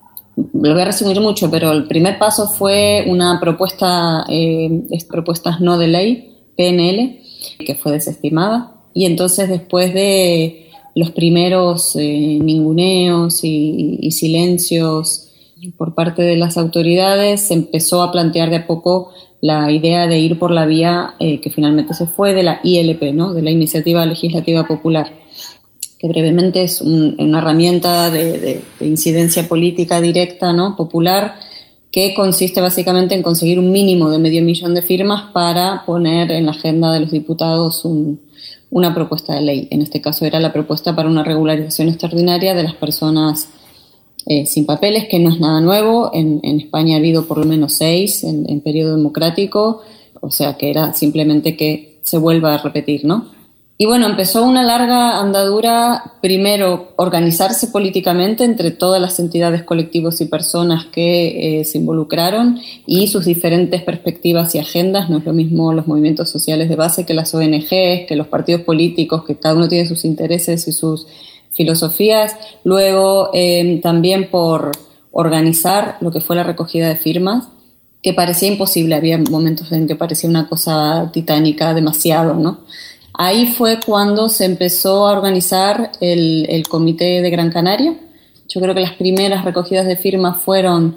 Lo voy a resumir mucho, pero el primer paso fue una propuesta, eh, propuestas no de ley, P N L, que fue desestimada, y entonces después de los primeros eh, ninguneos y, y silencios por parte de las autoridades, se empezó a plantear de a poco la idea de ir por la vía eh, que finalmente se fue de la I L P, ¿no? De la Iniciativa Legislativa Popular, que brevemente es un, una herramienta de, de, de incidencia política directa, ¿no? Popular, que consiste básicamente en conseguir un mínimo de medio millón de firmas para poner en la agenda de los diputados un, una propuesta de ley. En este caso era la propuesta para una regularización extraordinaria de las personas eh, sin papeles, que no es nada nuevo. En, en España ha habido por lo menos seis en, en periodo democrático, o sea que era simplemente que se vuelva a repetir, ¿no? Y bueno, empezó una larga andadura, primero organizarse políticamente entre todas las entidades, colectivos y personas que eh, se involucraron y sus diferentes perspectivas y agendas. No es lo mismo los movimientos sociales de base que las O N Ges, que los partidos políticos, que cada uno tiene sus intereses y sus filosofías. Luego eh, también por organizar lo que fue la recogida de firmas, que parecía imposible. Había momentos en que parecía una cosa titánica, demasiado, ¿no? Ahí fue cuando se empezó a organizar el, el Comité de Gran Canaria. Yo creo que las primeras recogidas de firmas fueron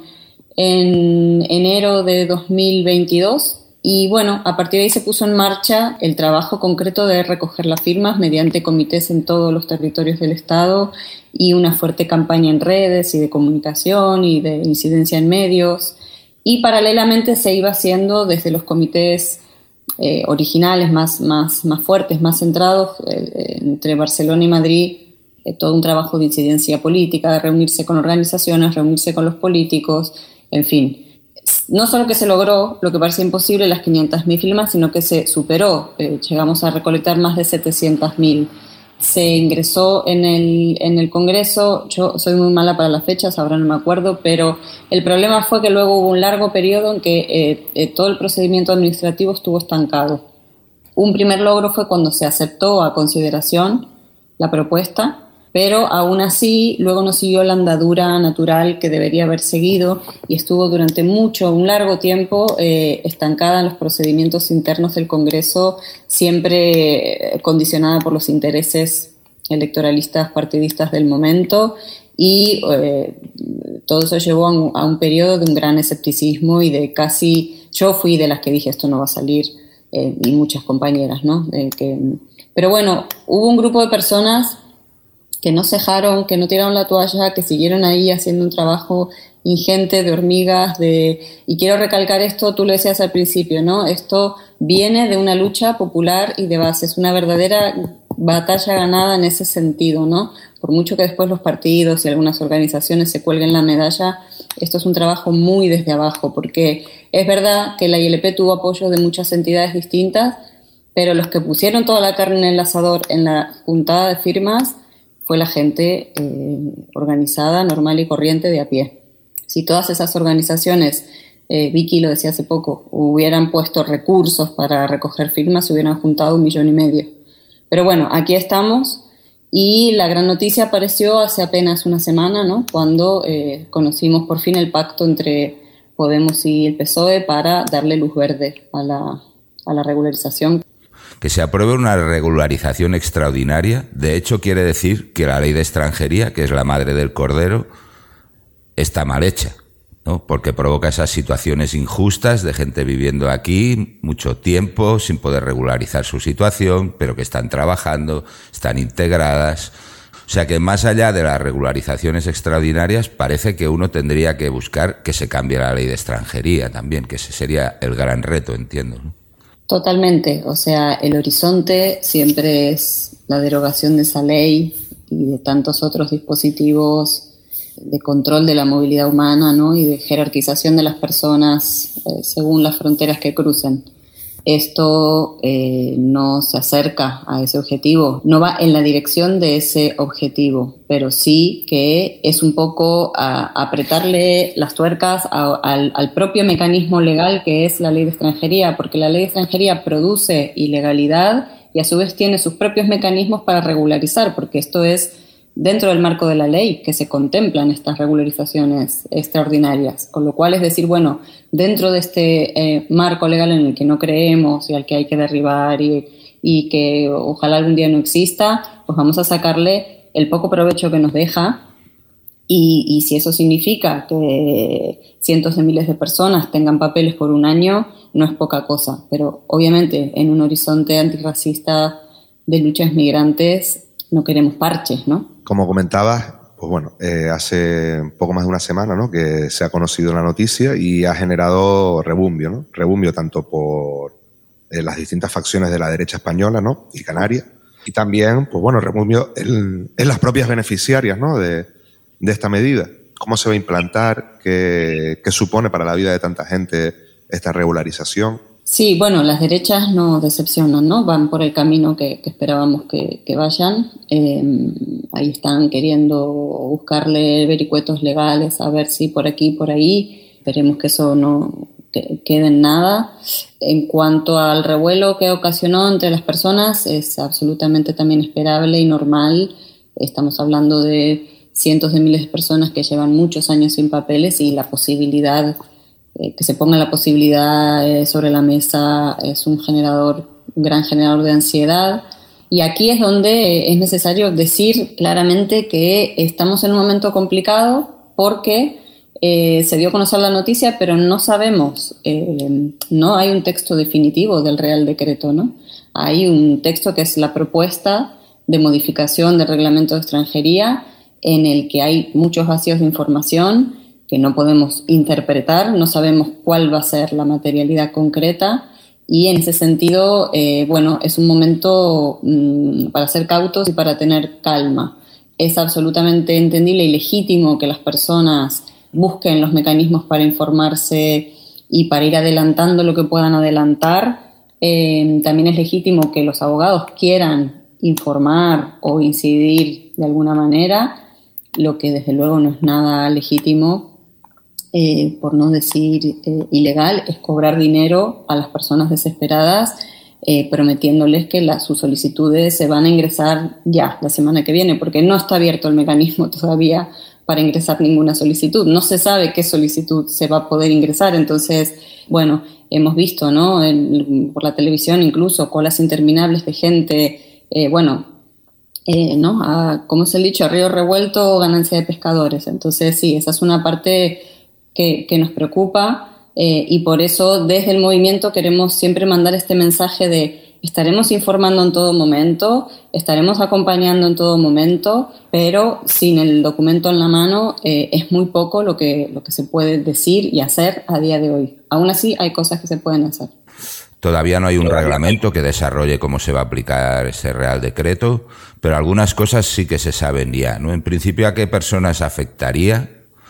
en enero de dos mil veintidós y bueno, a partir de ahí se puso en marcha el trabajo concreto de recoger las firmas mediante comités en todos los territorios del Estado y una fuerte campaña en redes y de comunicación y de incidencia en medios. Y paralelamente se iba haciendo desde los comités Eh, originales, más, más, más fuertes, más centrados, eh, entre Barcelona y Madrid, eh, todo un trabajo de incidencia política, de reunirse con organizaciones, reunirse con los políticos, en fin. No solo que se logró lo que parecía imposible, las quinientas mil firmas, sino que se superó. Eh, llegamos a recolectar más de setecientas mil. Se ingresó en el, en el Congreso. Yo soy muy mala para las fechas, ahora no me acuerdo, pero el problema fue que luego hubo un largo periodo en que eh, eh, todo el procedimiento administrativo estuvo estancado. Un primer logro fue cuando se aceptó a consideración la propuesta, pero aún así luego no siguió la andadura natural que debería haber seguido y estuvo durante mucho, un largo tiempo eh, estancada en los procedimientos internos del Congreso, siempre eh, condicionada por los intereses electoralistas, partidistas del momento, y eh, todo eso llevó a un, a un periodo de un gran escepticismo y de casi, yo fui de las que dije esto no va a salir, eh, y muchas compañeras, ¿no? Eh, que, pero bueno, hubo un grupo de personas que no cejaron, que no tiraron la toalla, que siguieron ahí haciendo un trabajo ingente de hormigas, de, y quiero recalcar esto, tú lo decías al principio, ¿no? Esto viene de una lucha popular y de base, es una verdadera batalla ganada en ese sentido, ¿no? Por mucho que después los partidos y algunas organizaciones se cuelguen la medalla, esto es un trabajo muy desde abajo, porque es verdad que la I L P tuvo apoyo de muchas entidades distintas, pero los que pusieron toda la carne en el asador en la juntada de firmas fue la gente eh, organizada, normal y corriente de a pie. Si todas esas organizaciones, eh, Vicky lo decía hace poco, hubieran puesto recursos para recoger firmas, se hubieran juntado un millón y medio. Pero bueno, aquí estamos y la gran noticia apareció hace apenas una semana, ¿no? Cuando eh, conocimos por fin el pacto entre Podemos y el P S O E para darle luz verde a la, a la regularización. Que se apruebe una regularización extraordinaria, de hecho quiere decir que la ley de extranjería, que es la madre del cordero, está mal hecha, ¿no? Porque provoca esas situaciones injustas de gente viviendo aquí mucho tiempo sin poder regularizar su situación, pero que están trabajando, están integradas. O sea que más allá de las regularizaciones extraordinarias, parece que uno tendría que buscar que se cambie la ley de extranjería también, que ese sería el gran reto, entiendo, ¿no? Totalmente, o sea, el horizonte siempre es la derogación de esa ley y de tantos otros dispositivos de control de la movilidad humana, ¿no? Y de jerarquización de las personas eh, según las fronteras que crucen. Esto eh, no se acerca a ese objetivo, no va en la dirección de ese objetivo, pero sí que es un poco a, a apretarle las tuercas a, al, al propio mecanismo legal que es la ley de extranjería, porque la ley de extranjería produce ilegalidad y a su vez tiene sus propios mecanismos para regularizar, porque esto es dentro del marco de la ley que se contemplan estas regularizaciones extraordinarias, con lo cual es decir, bueno, dentro de este eh, marco legal en el que no creemos y al que hay que derribar y, y que ojalá algún día no exista, pues vamos a sacarle el poco provecho que nos deja y, y si eso significa que cientos de miles de personas tengan papeles por un año, no es poca cosa, pero obviamente en un horizonte antirracista de luchas migrantes no queremos parches, ¿no? Como comentabas, pues bueno, eh, hace poco más de una semana, ¿no?, que se ha conocido la noticia y ha generado rebumbio, ¿no? Rebumbio tanto por eh, las distintas facciones de la derecha española, ¿no?, y canaria, y también, pues bueno, rebumbio en, en las propias beneficiarias, ¿no?, de, de esta medida. ¿Cómo se va a implantar? ¿Qué, qué supone para la vida de tanta gente esta regularización? Sí, bueno, las derechas no decepcionan, ¿no? Van por el camino que, que esperábamos que, que vayan. Eh, ahí están queriendo buscarle vericuetos legales, a ver si por aquí, por ahí. Esperemos que eso no que, quede en nada. En cuanto al revuelo que ocasionó entre las personas, es absolutamente también esperable y normal. Estamos hablando de cientos de miles de personas que llevan muchos años sin papeles y la posibilidad... Eh, que se ponga la posibilidad eh, sobre la mesa es un generador, un gran generador de ansiedad. Y aquí es donde es necesario decir claramente que estamos en un momento complicado porque eh, se dio a conocer la noticia, pero no sabemos, eh, no hay un texto definitivo del Real Decreto, ¿no? Hay un texto que es la propuesta de modificación del Reglamento de Extranjería, en el que hay muchos vacíos de información que no podemos interpretar, no sabemos cuál va a ser la materialidad concreta y en ese sentido, eh, bueno, es un momento mmm, para ser cautos y para tener calma. Es absolutamente entendible y legítimo que las personas busquen los mecanismos para informarse y para ir adelantando lo que puedan adelantar. Eh, también es legítimo que los abogados quieran informar o incidir de alguna manera. Lo que desde luego no es nada legítimo, Eh, por no decir eh, ilegal, es cobrar dinero a las personas desesperadas eh, prometiéndoles que la, sus solicitudes se van a ingresar ya, la semana que viene, porque no está abierto el mecanismo todavía para ingresar ninguna solicitud. No se sabe qué solicitud se va a poder ingresar, entonces, bueno, hemos visto, ¿no?, en, por la televisión incluso, colas interminables de gente, eh, bueno, eh, ¿no?, a, como es el dicho, a río revuelto, ganancia de pescadores. Entonces, sí, esa es una parte Que, que nos preocupa eh, y por eso desde el movimiento queremos siempre mandar este mensaje de estaremos informando en todo momento, estaremos acompañando en todo momento, pero sin el documento en la mano eh, es muy poco lo que, lo que se puede decir y hacer a día de hoy. Aún así hay cosas que se pueden hacer. Todavía no hay un reglamento que desarrolle cómo se va a aplicar ese Real Decreto, pero algunas cosas sí que se saben ya, ¿no? En principio, ¿a qué personas afectaría?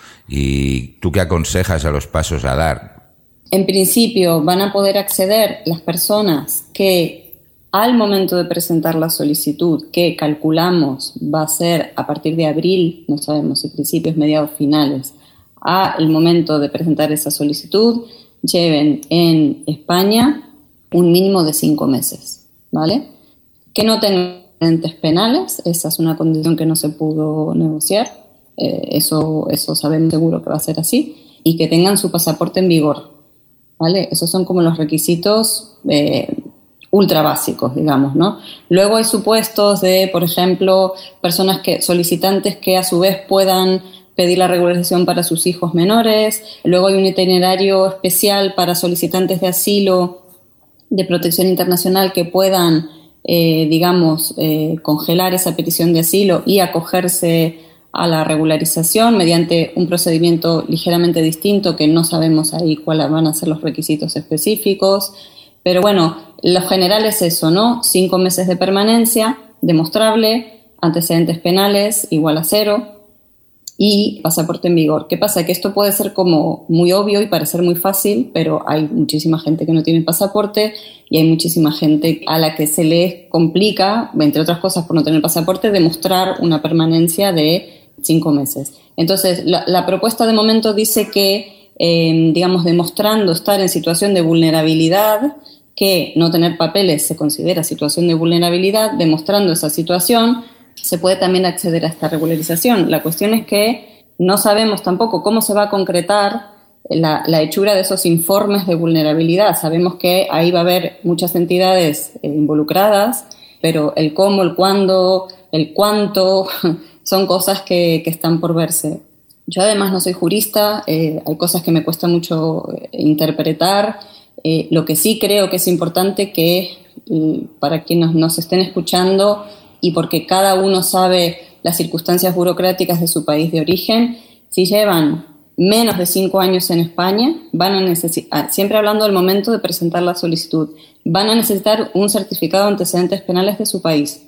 ¿Y tú qué aconsejas a los pasos a dar? En principio van a poder acceder las personas que al momento de presentar la solicitud, que calculamos va a ser a partir de abril, no sabemos si principios, mediados, finales, al momento de presentar esa solicitud, lleven en España un mínimo de cinco meses, ¿vale? Que no tengan antecedentes penales, esa es una condición que no se pudo negociar. Eh, eso, eso sabemos seguro que va a ser así, y que tengan su pasaporte en vigor, ¿vale? Esos son como los requisitos eh, ultra básicos, digamos, ¿no? Luego hay supuestos de, por ejemplo, personas que, solicitantes que a su vez puedan pedir la regularización para sus hijos menores. Luego hay un itinerario especial para solicitantes de asilo, de protección internacional, que puedan, eh, digamos, eh, congelar esa petición de asilo y acogerse a la regularización mediante un procedimiento ligeramente distinto que no sabemos ahí cuáles van a ser los requisitos específicos. Pero bueno, lo general es eso, ¿no? Cinco meses de permanencia demostrable, antecedentes penales igual a cero y pasaporte en vigor. ¿Qué pasa? Que esto puede ser como muy obvio y parecer muy fácil, pero hay muchísima gente que no tiene pasaporte y hay muchísima gente a la que se les complica, entre otras cosas por no tener pasaporte, demostrar una permanencia de cinco meses. Entonces, la, la propuesta de momento dice que, eh, digamos, demostrando estar en situación de vulnerabilidad, que no tener papeles se considera situación de vulnerabilidad, demostrando esa situación, se puede también acceder a esta regularización. La cuestión es que no sabemos tampoco cómo se va a concretar la, la hechura de esos informes de vulnerabilidad. Sabemos que ahí va a haber muchas entidades eh, involucradas, pero el cómo, el cuándo, el cuánto, son cosas que, que están por verse. Yo además no soy jurista, eh, hay cosas que me cuesta mucho eh, interpretar. Eh, lo que sí creo que es importante que eh, para quienes nos estén escuchando y porque cada uno sabe las circunstancias burocráticas de su país de origen, si llevan menos de cinco años en España, van a necesitar, siempre hablando del momento de presentar la solicitud, van a necesitar un certificado de antecedentes penales de su país.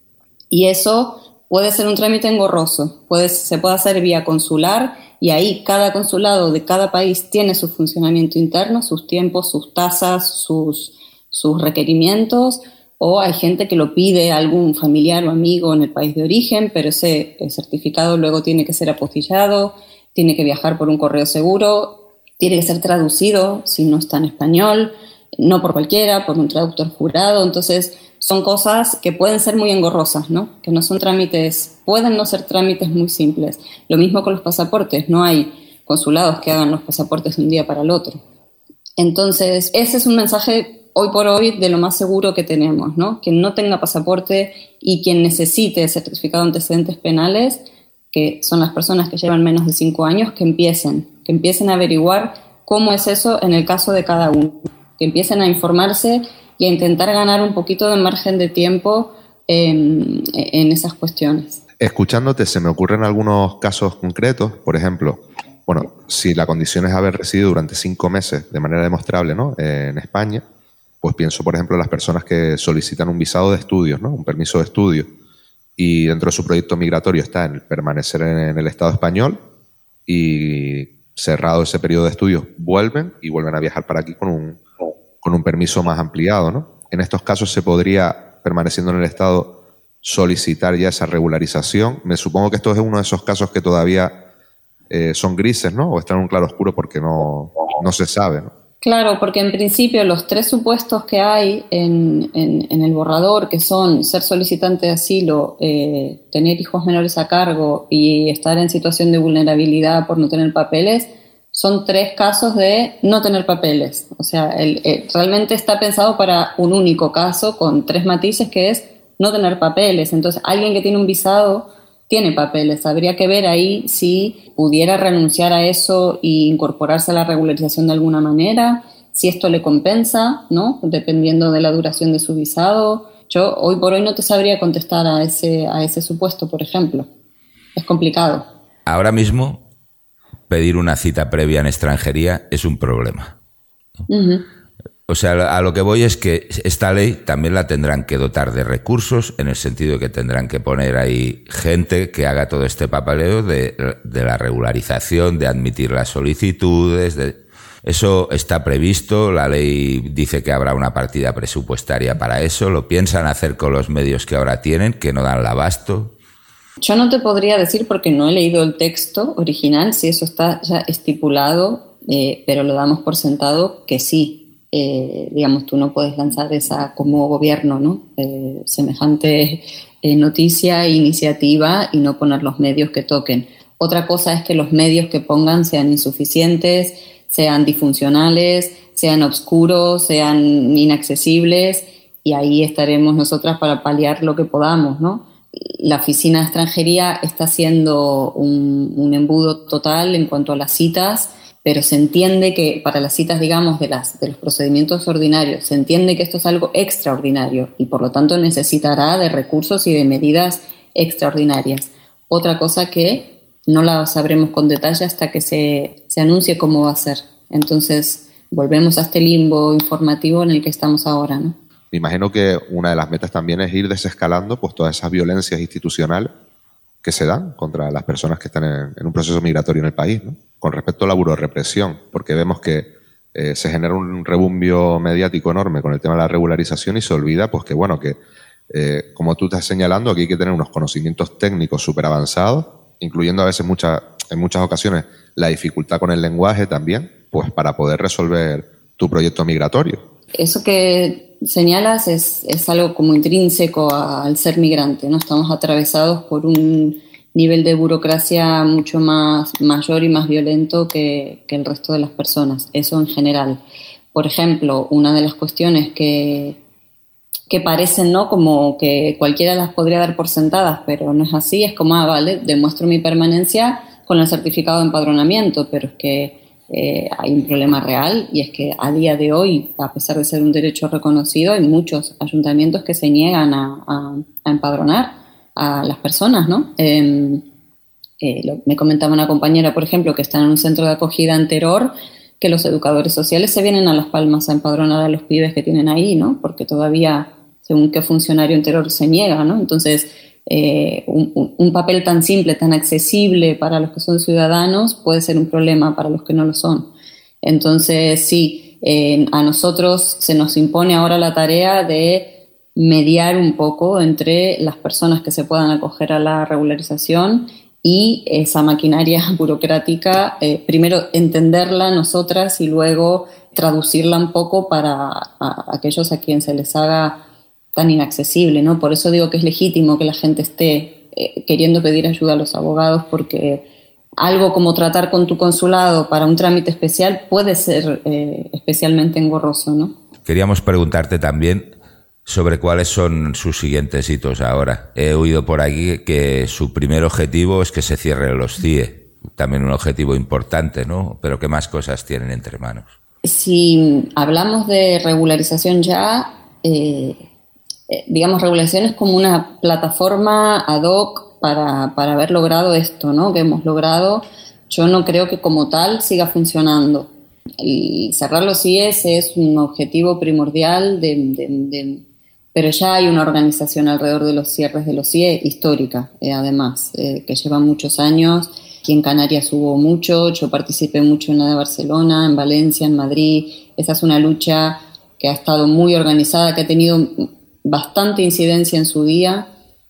Y eso puede ser un trámite engorroso, puede, se puede hacer vía consular y ahí cada consulado de cada país tiene su funcionamiento interno, sus tiempos, sus tasas, sus, sus requerimientos. O hay gente que lo pide a algún familiar o amigo en el país de origen, pero ese certificado luego tiene que ser apostillado, tiene que viajar por un correo seguro, tiene que ser traducido si no está en español, no por cualquiera, por un traductor jurado. Entonces son cosas que pueden ser muy engorrosas, ¿no? Que no son trámites, pueden no ser trámites muy simples. Lo mismo con los pasaportes, no hay consulados que hagan los pasaportes de un día para el otro. Entonces ese es un mensaje hoy por hoy de lo más seguro que tenemos, ¿no? Quien no tenga pasaporte y quien necesite certificado de antecedentes penales, que son las personas que llevan menos de cinco años, que empiecen, que empiecen a averiguar cómo es eso en el caso de cada uno, que empiecen a informarse y a intentar ganar un poquito de margen de tiempo en, en esas cuestiones. Escuchándote, se me ocurren algunos casos concretos, por ejemplo, bueno, si la condición es haber residido durante cinco meses de manera demostrable, ¿no?, en España, pues pienso, por ejemplo, en las personas que solicitan un visado de estudios, ¿no?, un permiso de estudio, y dentro de su proyecto migratorio está el permanecer en el Estado español y cerrado ese periodo de estudios vuelven y vuelven a viajar para aquí con un, con un permiso más ampliado, ¿no? En estos casos se podría, permaneciendo en el Estado, solicitar ya esa regularización. Me supongo que esto es uno de esos casos que todavía eh, son grises, ¿no? O están en un claro oscuro porque no, no se sabe, ¿no? Claro, porque en principio los tres supuestos que hay en, en, en el borrador, que son ser solicitante de asilo, eh, tener hijos menores a cargo y estar en situación de vulnerabilidad por no tener papeles, son tres casos de no tener papeles. O sea, el, el, realmente está pensado para un único caso con tres matices, que es no tener papeles. Entonces, alguien que tiene un visado tiene papeles. Habría que ver ahí si pudiera renunciar a eso e incorporarse a la regularización de alguna manera, si esto le compensa, ¿no?, dependiendo de la duración de su visado. Yo hoy por hoy no te sabría contestar a ese, a ese supuesto, por ejemplo. Es complicado. Ahora mismo, pedir una cita previa en extranjería es un problema, ¿no? Uh-huh. O sea, a lo que voy es que esta ley también la tendrán que dotar de recursos, en el sentido de que tendrán que poner ahí gente que haga todo este papeleo de, de la regularización, de admitir las solicitudes. De, eso está previsto, la ley dice que habrá una partida presupuestaria para eso. ¿Lo piensan hacer con los medios que ahora tienen, que no dan el abasto? Yo no te podría decir, porque no he leído el texto original, si eso está ya estipulado, eh, pero lo damos por sentado que sí. Eh, digamos, tú no puedes lanzar esa como gobierno, ¿no?, eh, semejante eh, noticia e iniciativa y no poner los medios que toquen. Otra cosa es que los medios que pongan sean insuficientes, sean disfuncionales, sean obscuros, sean inaccesibles, y ahí estaremos nosotras para paliar lo que podamos, ¿no? La Oficina de Extranjería está haciendo un, un embudo total en cuanto a las citas, pero se entiende que para las citas, digamos, de, las, de los procedimientos ordinarios, se entiende que esto es algo extraordinario y por lo tanto necesitará de recursos y de medidas extraordinarias. Otra cosa que no la sabremos con detalle hasta que se, se anuncie cómo va a ser. Entonces volvemos a este limbo informativo en el que estamos ahora, ¿no? Me imagino que una de las metas también es ir desescalando pues todas esas violencias institucionales que se dan contra las personas que están en, en un proceso migratorio en el país, ¿no? Con respecto a la burorepresión, porque vemos que eh, se genera un rebumbio mediático enorme con el tema de la regularización y se olvida pues que, bueno, que eh, como tú estás señalando, aquí hay que tener unos conocimientos técnicos súper avanzados, incluyendo a veces muchas, en muchas ocasiones la dificultad con el lenguaje también, pues para poder resolver tu proyecto migratorio. Eso que señalas es, es algo como intrínseco al ser migrante, ¿no? Estamos atravesados por un nivel de burocracia mucho más mayor y más violento que, que el resto de las personas, eso en general. Por ejemplo, una de las cuestiones que, que parecen, ¿no?, como que cualquiera las podría dar por sentadas, pero no es así, es como, ah, vale, demuestro mi permanencia con el certificado de empadronamiento, pero es que Eh, hay un problema real, y es que a día de hoy, a pesar de ser un derecho reconocido, hay muchos ayuntamientos que se niegan a, a, a empadronar a las personas, ¿no? Eh, eh, lo, me comentaba una compañera, por ejemplo, que está en un centro de acogida en Teror, que los educadores sociales se vienen a Las Palmas a empadronar a los pibes que tienen ahí, ¿no? Porque todavía, según qué funcionario en Teror, se niega, ¿no? Entonces, Eh, un, un papel tan simple, tan accesible para los que son ciudadanos puede ser un problema para los que no lo son. Entonces, sí, eh, a nosotros se nos impone ahora la tarea de mediar un poco entre las personas que se puedan acoger a la regularización y esa maquinaria burocrática, eh, primero entenderla nosotras y luego traducirla un poco para a, a aquellos a quienes se les haga tan inaccesible, ¿no? Por eso digo que es legítimo que la gente esté eh, queriendo pedir ayuda a los abogados, porque algo como tratar con tu consulado para un trámite especial puede ser eh, especialmente engorroso, ¿no? Queríamos preguntarte también sobre cuáles son sus siguientes hitos ahora. He oído por aquí que su primer objetivo es que se cierren los C I E, también un objetivo importante, ¿no? Pero ¿qué más cosas tienen entre manos? Si hablamos de regularización ya, eh, digamos, regularización es como una plataforma ad hoc para, para haber logrado esto, ¿no?, que hemos logrado. Yo no creo que como tal siga funcionando. El cerrar los C I E S es un objetivo primordial, de, de, de, pero ya hay una organización alrededor de los cierres de los C I E histórica, eh, además, eh, que lleva muchos años. Aquí en Canarias hubo mucho, yo participé mucho en la de Barcelona, en Valencia, en Madrid. Esa es una lucha que ha estado muy organizada, que ha tenido bastante incidencia en su día.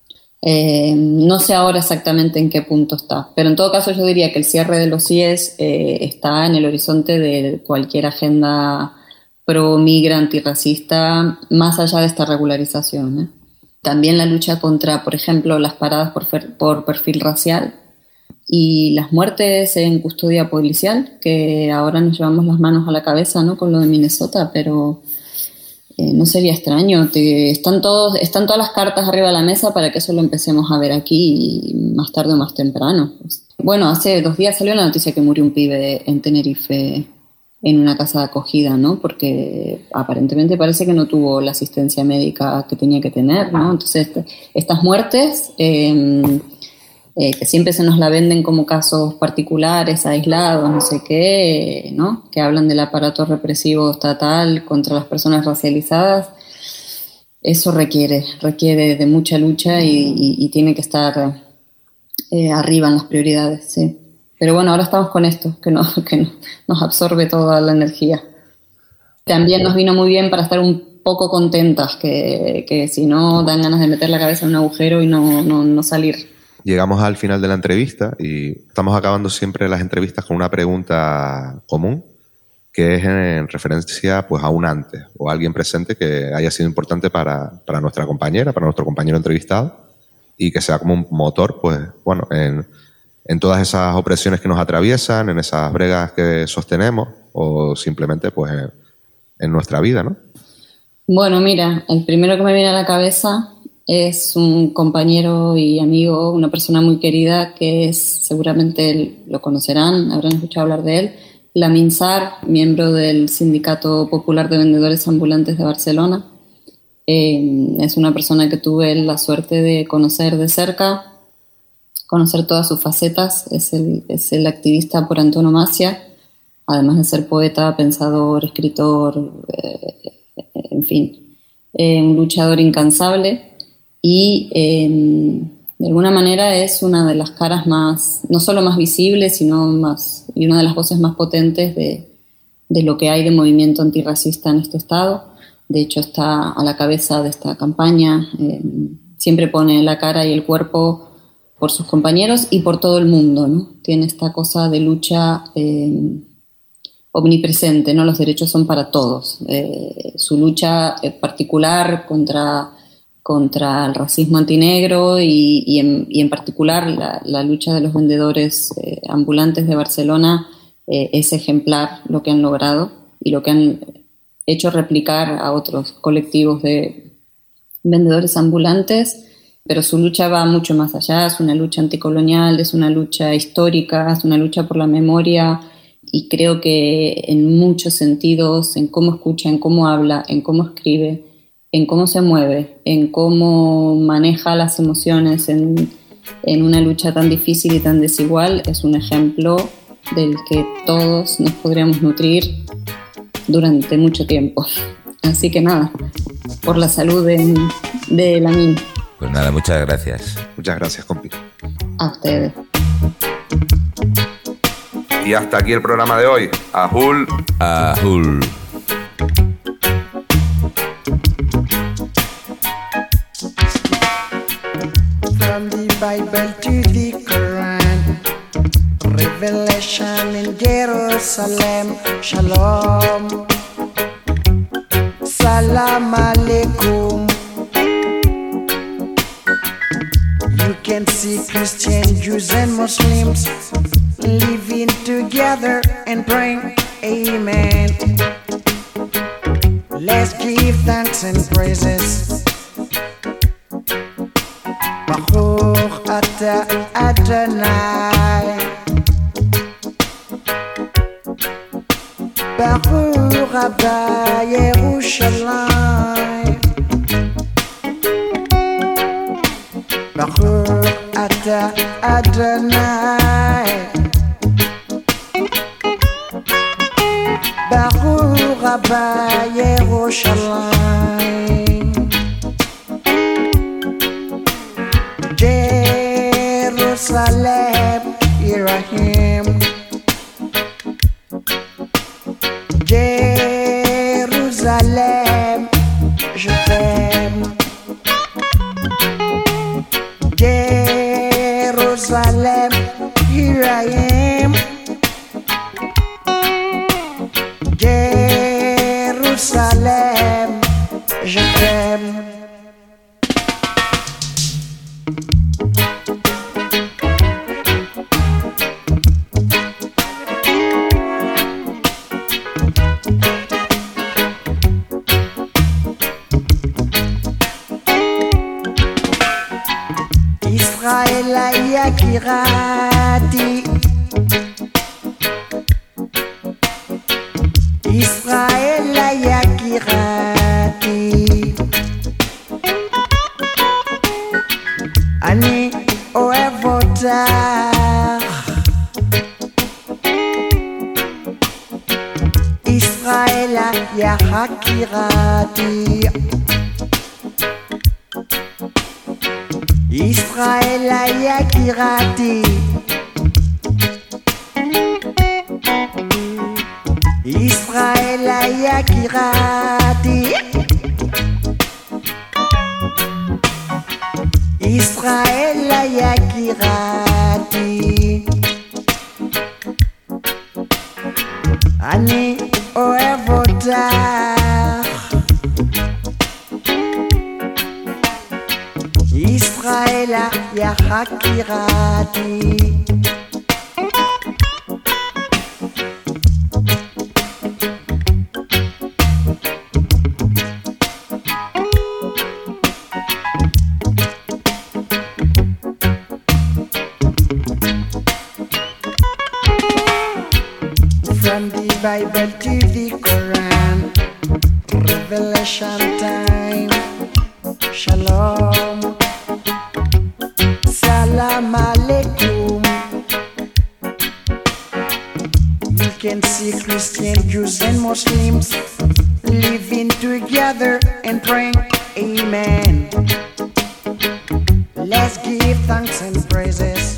Eh, no sé ahora exactamente en qué punto está, pero en todo caso yo diría que el cierre de los C I E S eh, está en el horizonte de cualquier agenda pro-migra, antirracista, más allá de esta regularización, ¿eh? También la lucha contra, por ejemplo, las paradas por, fer- por perfil racial y las muertes en custodia policial, que ahora nos llevamos las manos a la cabeza, ¿no?, con lo de Minnesota, pero Eh, no sería extraño. Te, están, todos, están todas las cartas arriba de la mesa para que eso lo empecemos a ver aquí más tarde o más temprano. Bueno, hace dos días salió la noticia que murió un pibe en Tenerife en una casa de acogida, ¿no? Porque aparentemente parece que no tuvo la asistencia médica que tenía que tener, ¿no? Entonces, estas muertes, eh, eh, que siempre se nos la venden como casos particulares, aislados, no sé qué, ¿no?, que hablan del aparato represivo estatal contra las personas racializadas, eso requiere, requiere de mucha lucha y, y, y tiene que estar eh, arriba en las prioridades, sí. Pero bueno, ahora estamos con esto, que, no, que no, nos absorbe toda la energía. También nos vino muy bien para estar un poco contentas, que, que si no dan ganas de meter la cabeza en un agujero y no, no, no salir. Llegamos al final de la entrevista y estamos acabando siempre las entrevistas con una pregunta común, que es en referencia pues a un antes o a alguien presente que haya sido importante para, para nuestra compañera, para nuestro compañero entrevistado, y que sea como un motor, pues bueno, en, en todas esas opresiones que nos atraviesan, en esas bregas que sostenemos o simplemente pues en, en nuestra vida, ¿no? Bueno, mira, el primero que me viene a la cabeza es un compañero y amigo, una persona muy querida que es, seguramente lo conocerán, habrán escuchado hablar de él, Lamin Sarr, miembro del Sindicato Popular de Vendedores Ambulantes de Barcelona. Eh, es una persona que tuve la suerte de conocer de cerca, conocer todas sus facetas. Es el, es el activista por antonomasia, además de ser poeta, pensador, escritor, eh, en fin. eh, un luchador incansable y eh, de alguna manera es una de las caras más, no solo más visibles, sino más, y una de las voces más potentes de, de lo que hay de movimiento antirracista en este estado. De hecho, está a la cabeza de esta campaña, eh, siempre pone la cara y el cuerpo por sus compañeros y por todo el mundo, ¿no? Tiene esta cosa de lucha eh, omnipresente, ¿no? Los derechos son para todos. Eh, su lucha particular contra... contra el racismo antinegro y, y, en, y en particular la, la lucha de los vendedores eh, ambulantes de Barcelona eh, es ejemplar lo que han logrado y lo que han hecho replicar a otros colectivos de vendedores ambulantes, pero su lucha va mucho más allá, es una lucha anticolonial, es una lucha histórica, es una lucha por la memoria y creo que en muchos sentidos, en cómo escucha, en cómo habla, en cómo escribe, en cómo se mueve, en cómo maneja las emociones en, en una lucha tan difícil y tan desigual, es un ejemplo del que todos nos podríamos nutrir durante mucho tiempo. Así que nada, por la salud de, de Lamin. Pues nada, muchas gracias. Muchas gracias, compi. A ustedes. Y hasta aquí el programa de hoy. Ahul. Ahul. From the Bible to the Quran, Revelation in Jerusalem, Shalom, Salam Alaikum. You can see Christians, Jews and Muslims living together and praying, Amen. Let's give thanks and praises. Baruch Ata Adonai, Baruch Abba Yerushalayim, Baruch Ata Adonai, Baruch Abba Yerushalayim. Jerusalem, here I am. Jerusalem, je t'aime. Jerusalem, here I am. Jerusalem, je t'aime. Israel Yakirati, Israel Yakirati, Ani Oevotar, Israel Yakirati, Israel Yakirati, Israel Yakirati, Israel Yakirati, Ani Oevotar, Israel Yakirati. From the Bible to the Quran, Revelation time, Shalom, Salam Alaikum. You can see Christians, Jews and Muslims living together and praying, amen. Let's give thanks and praises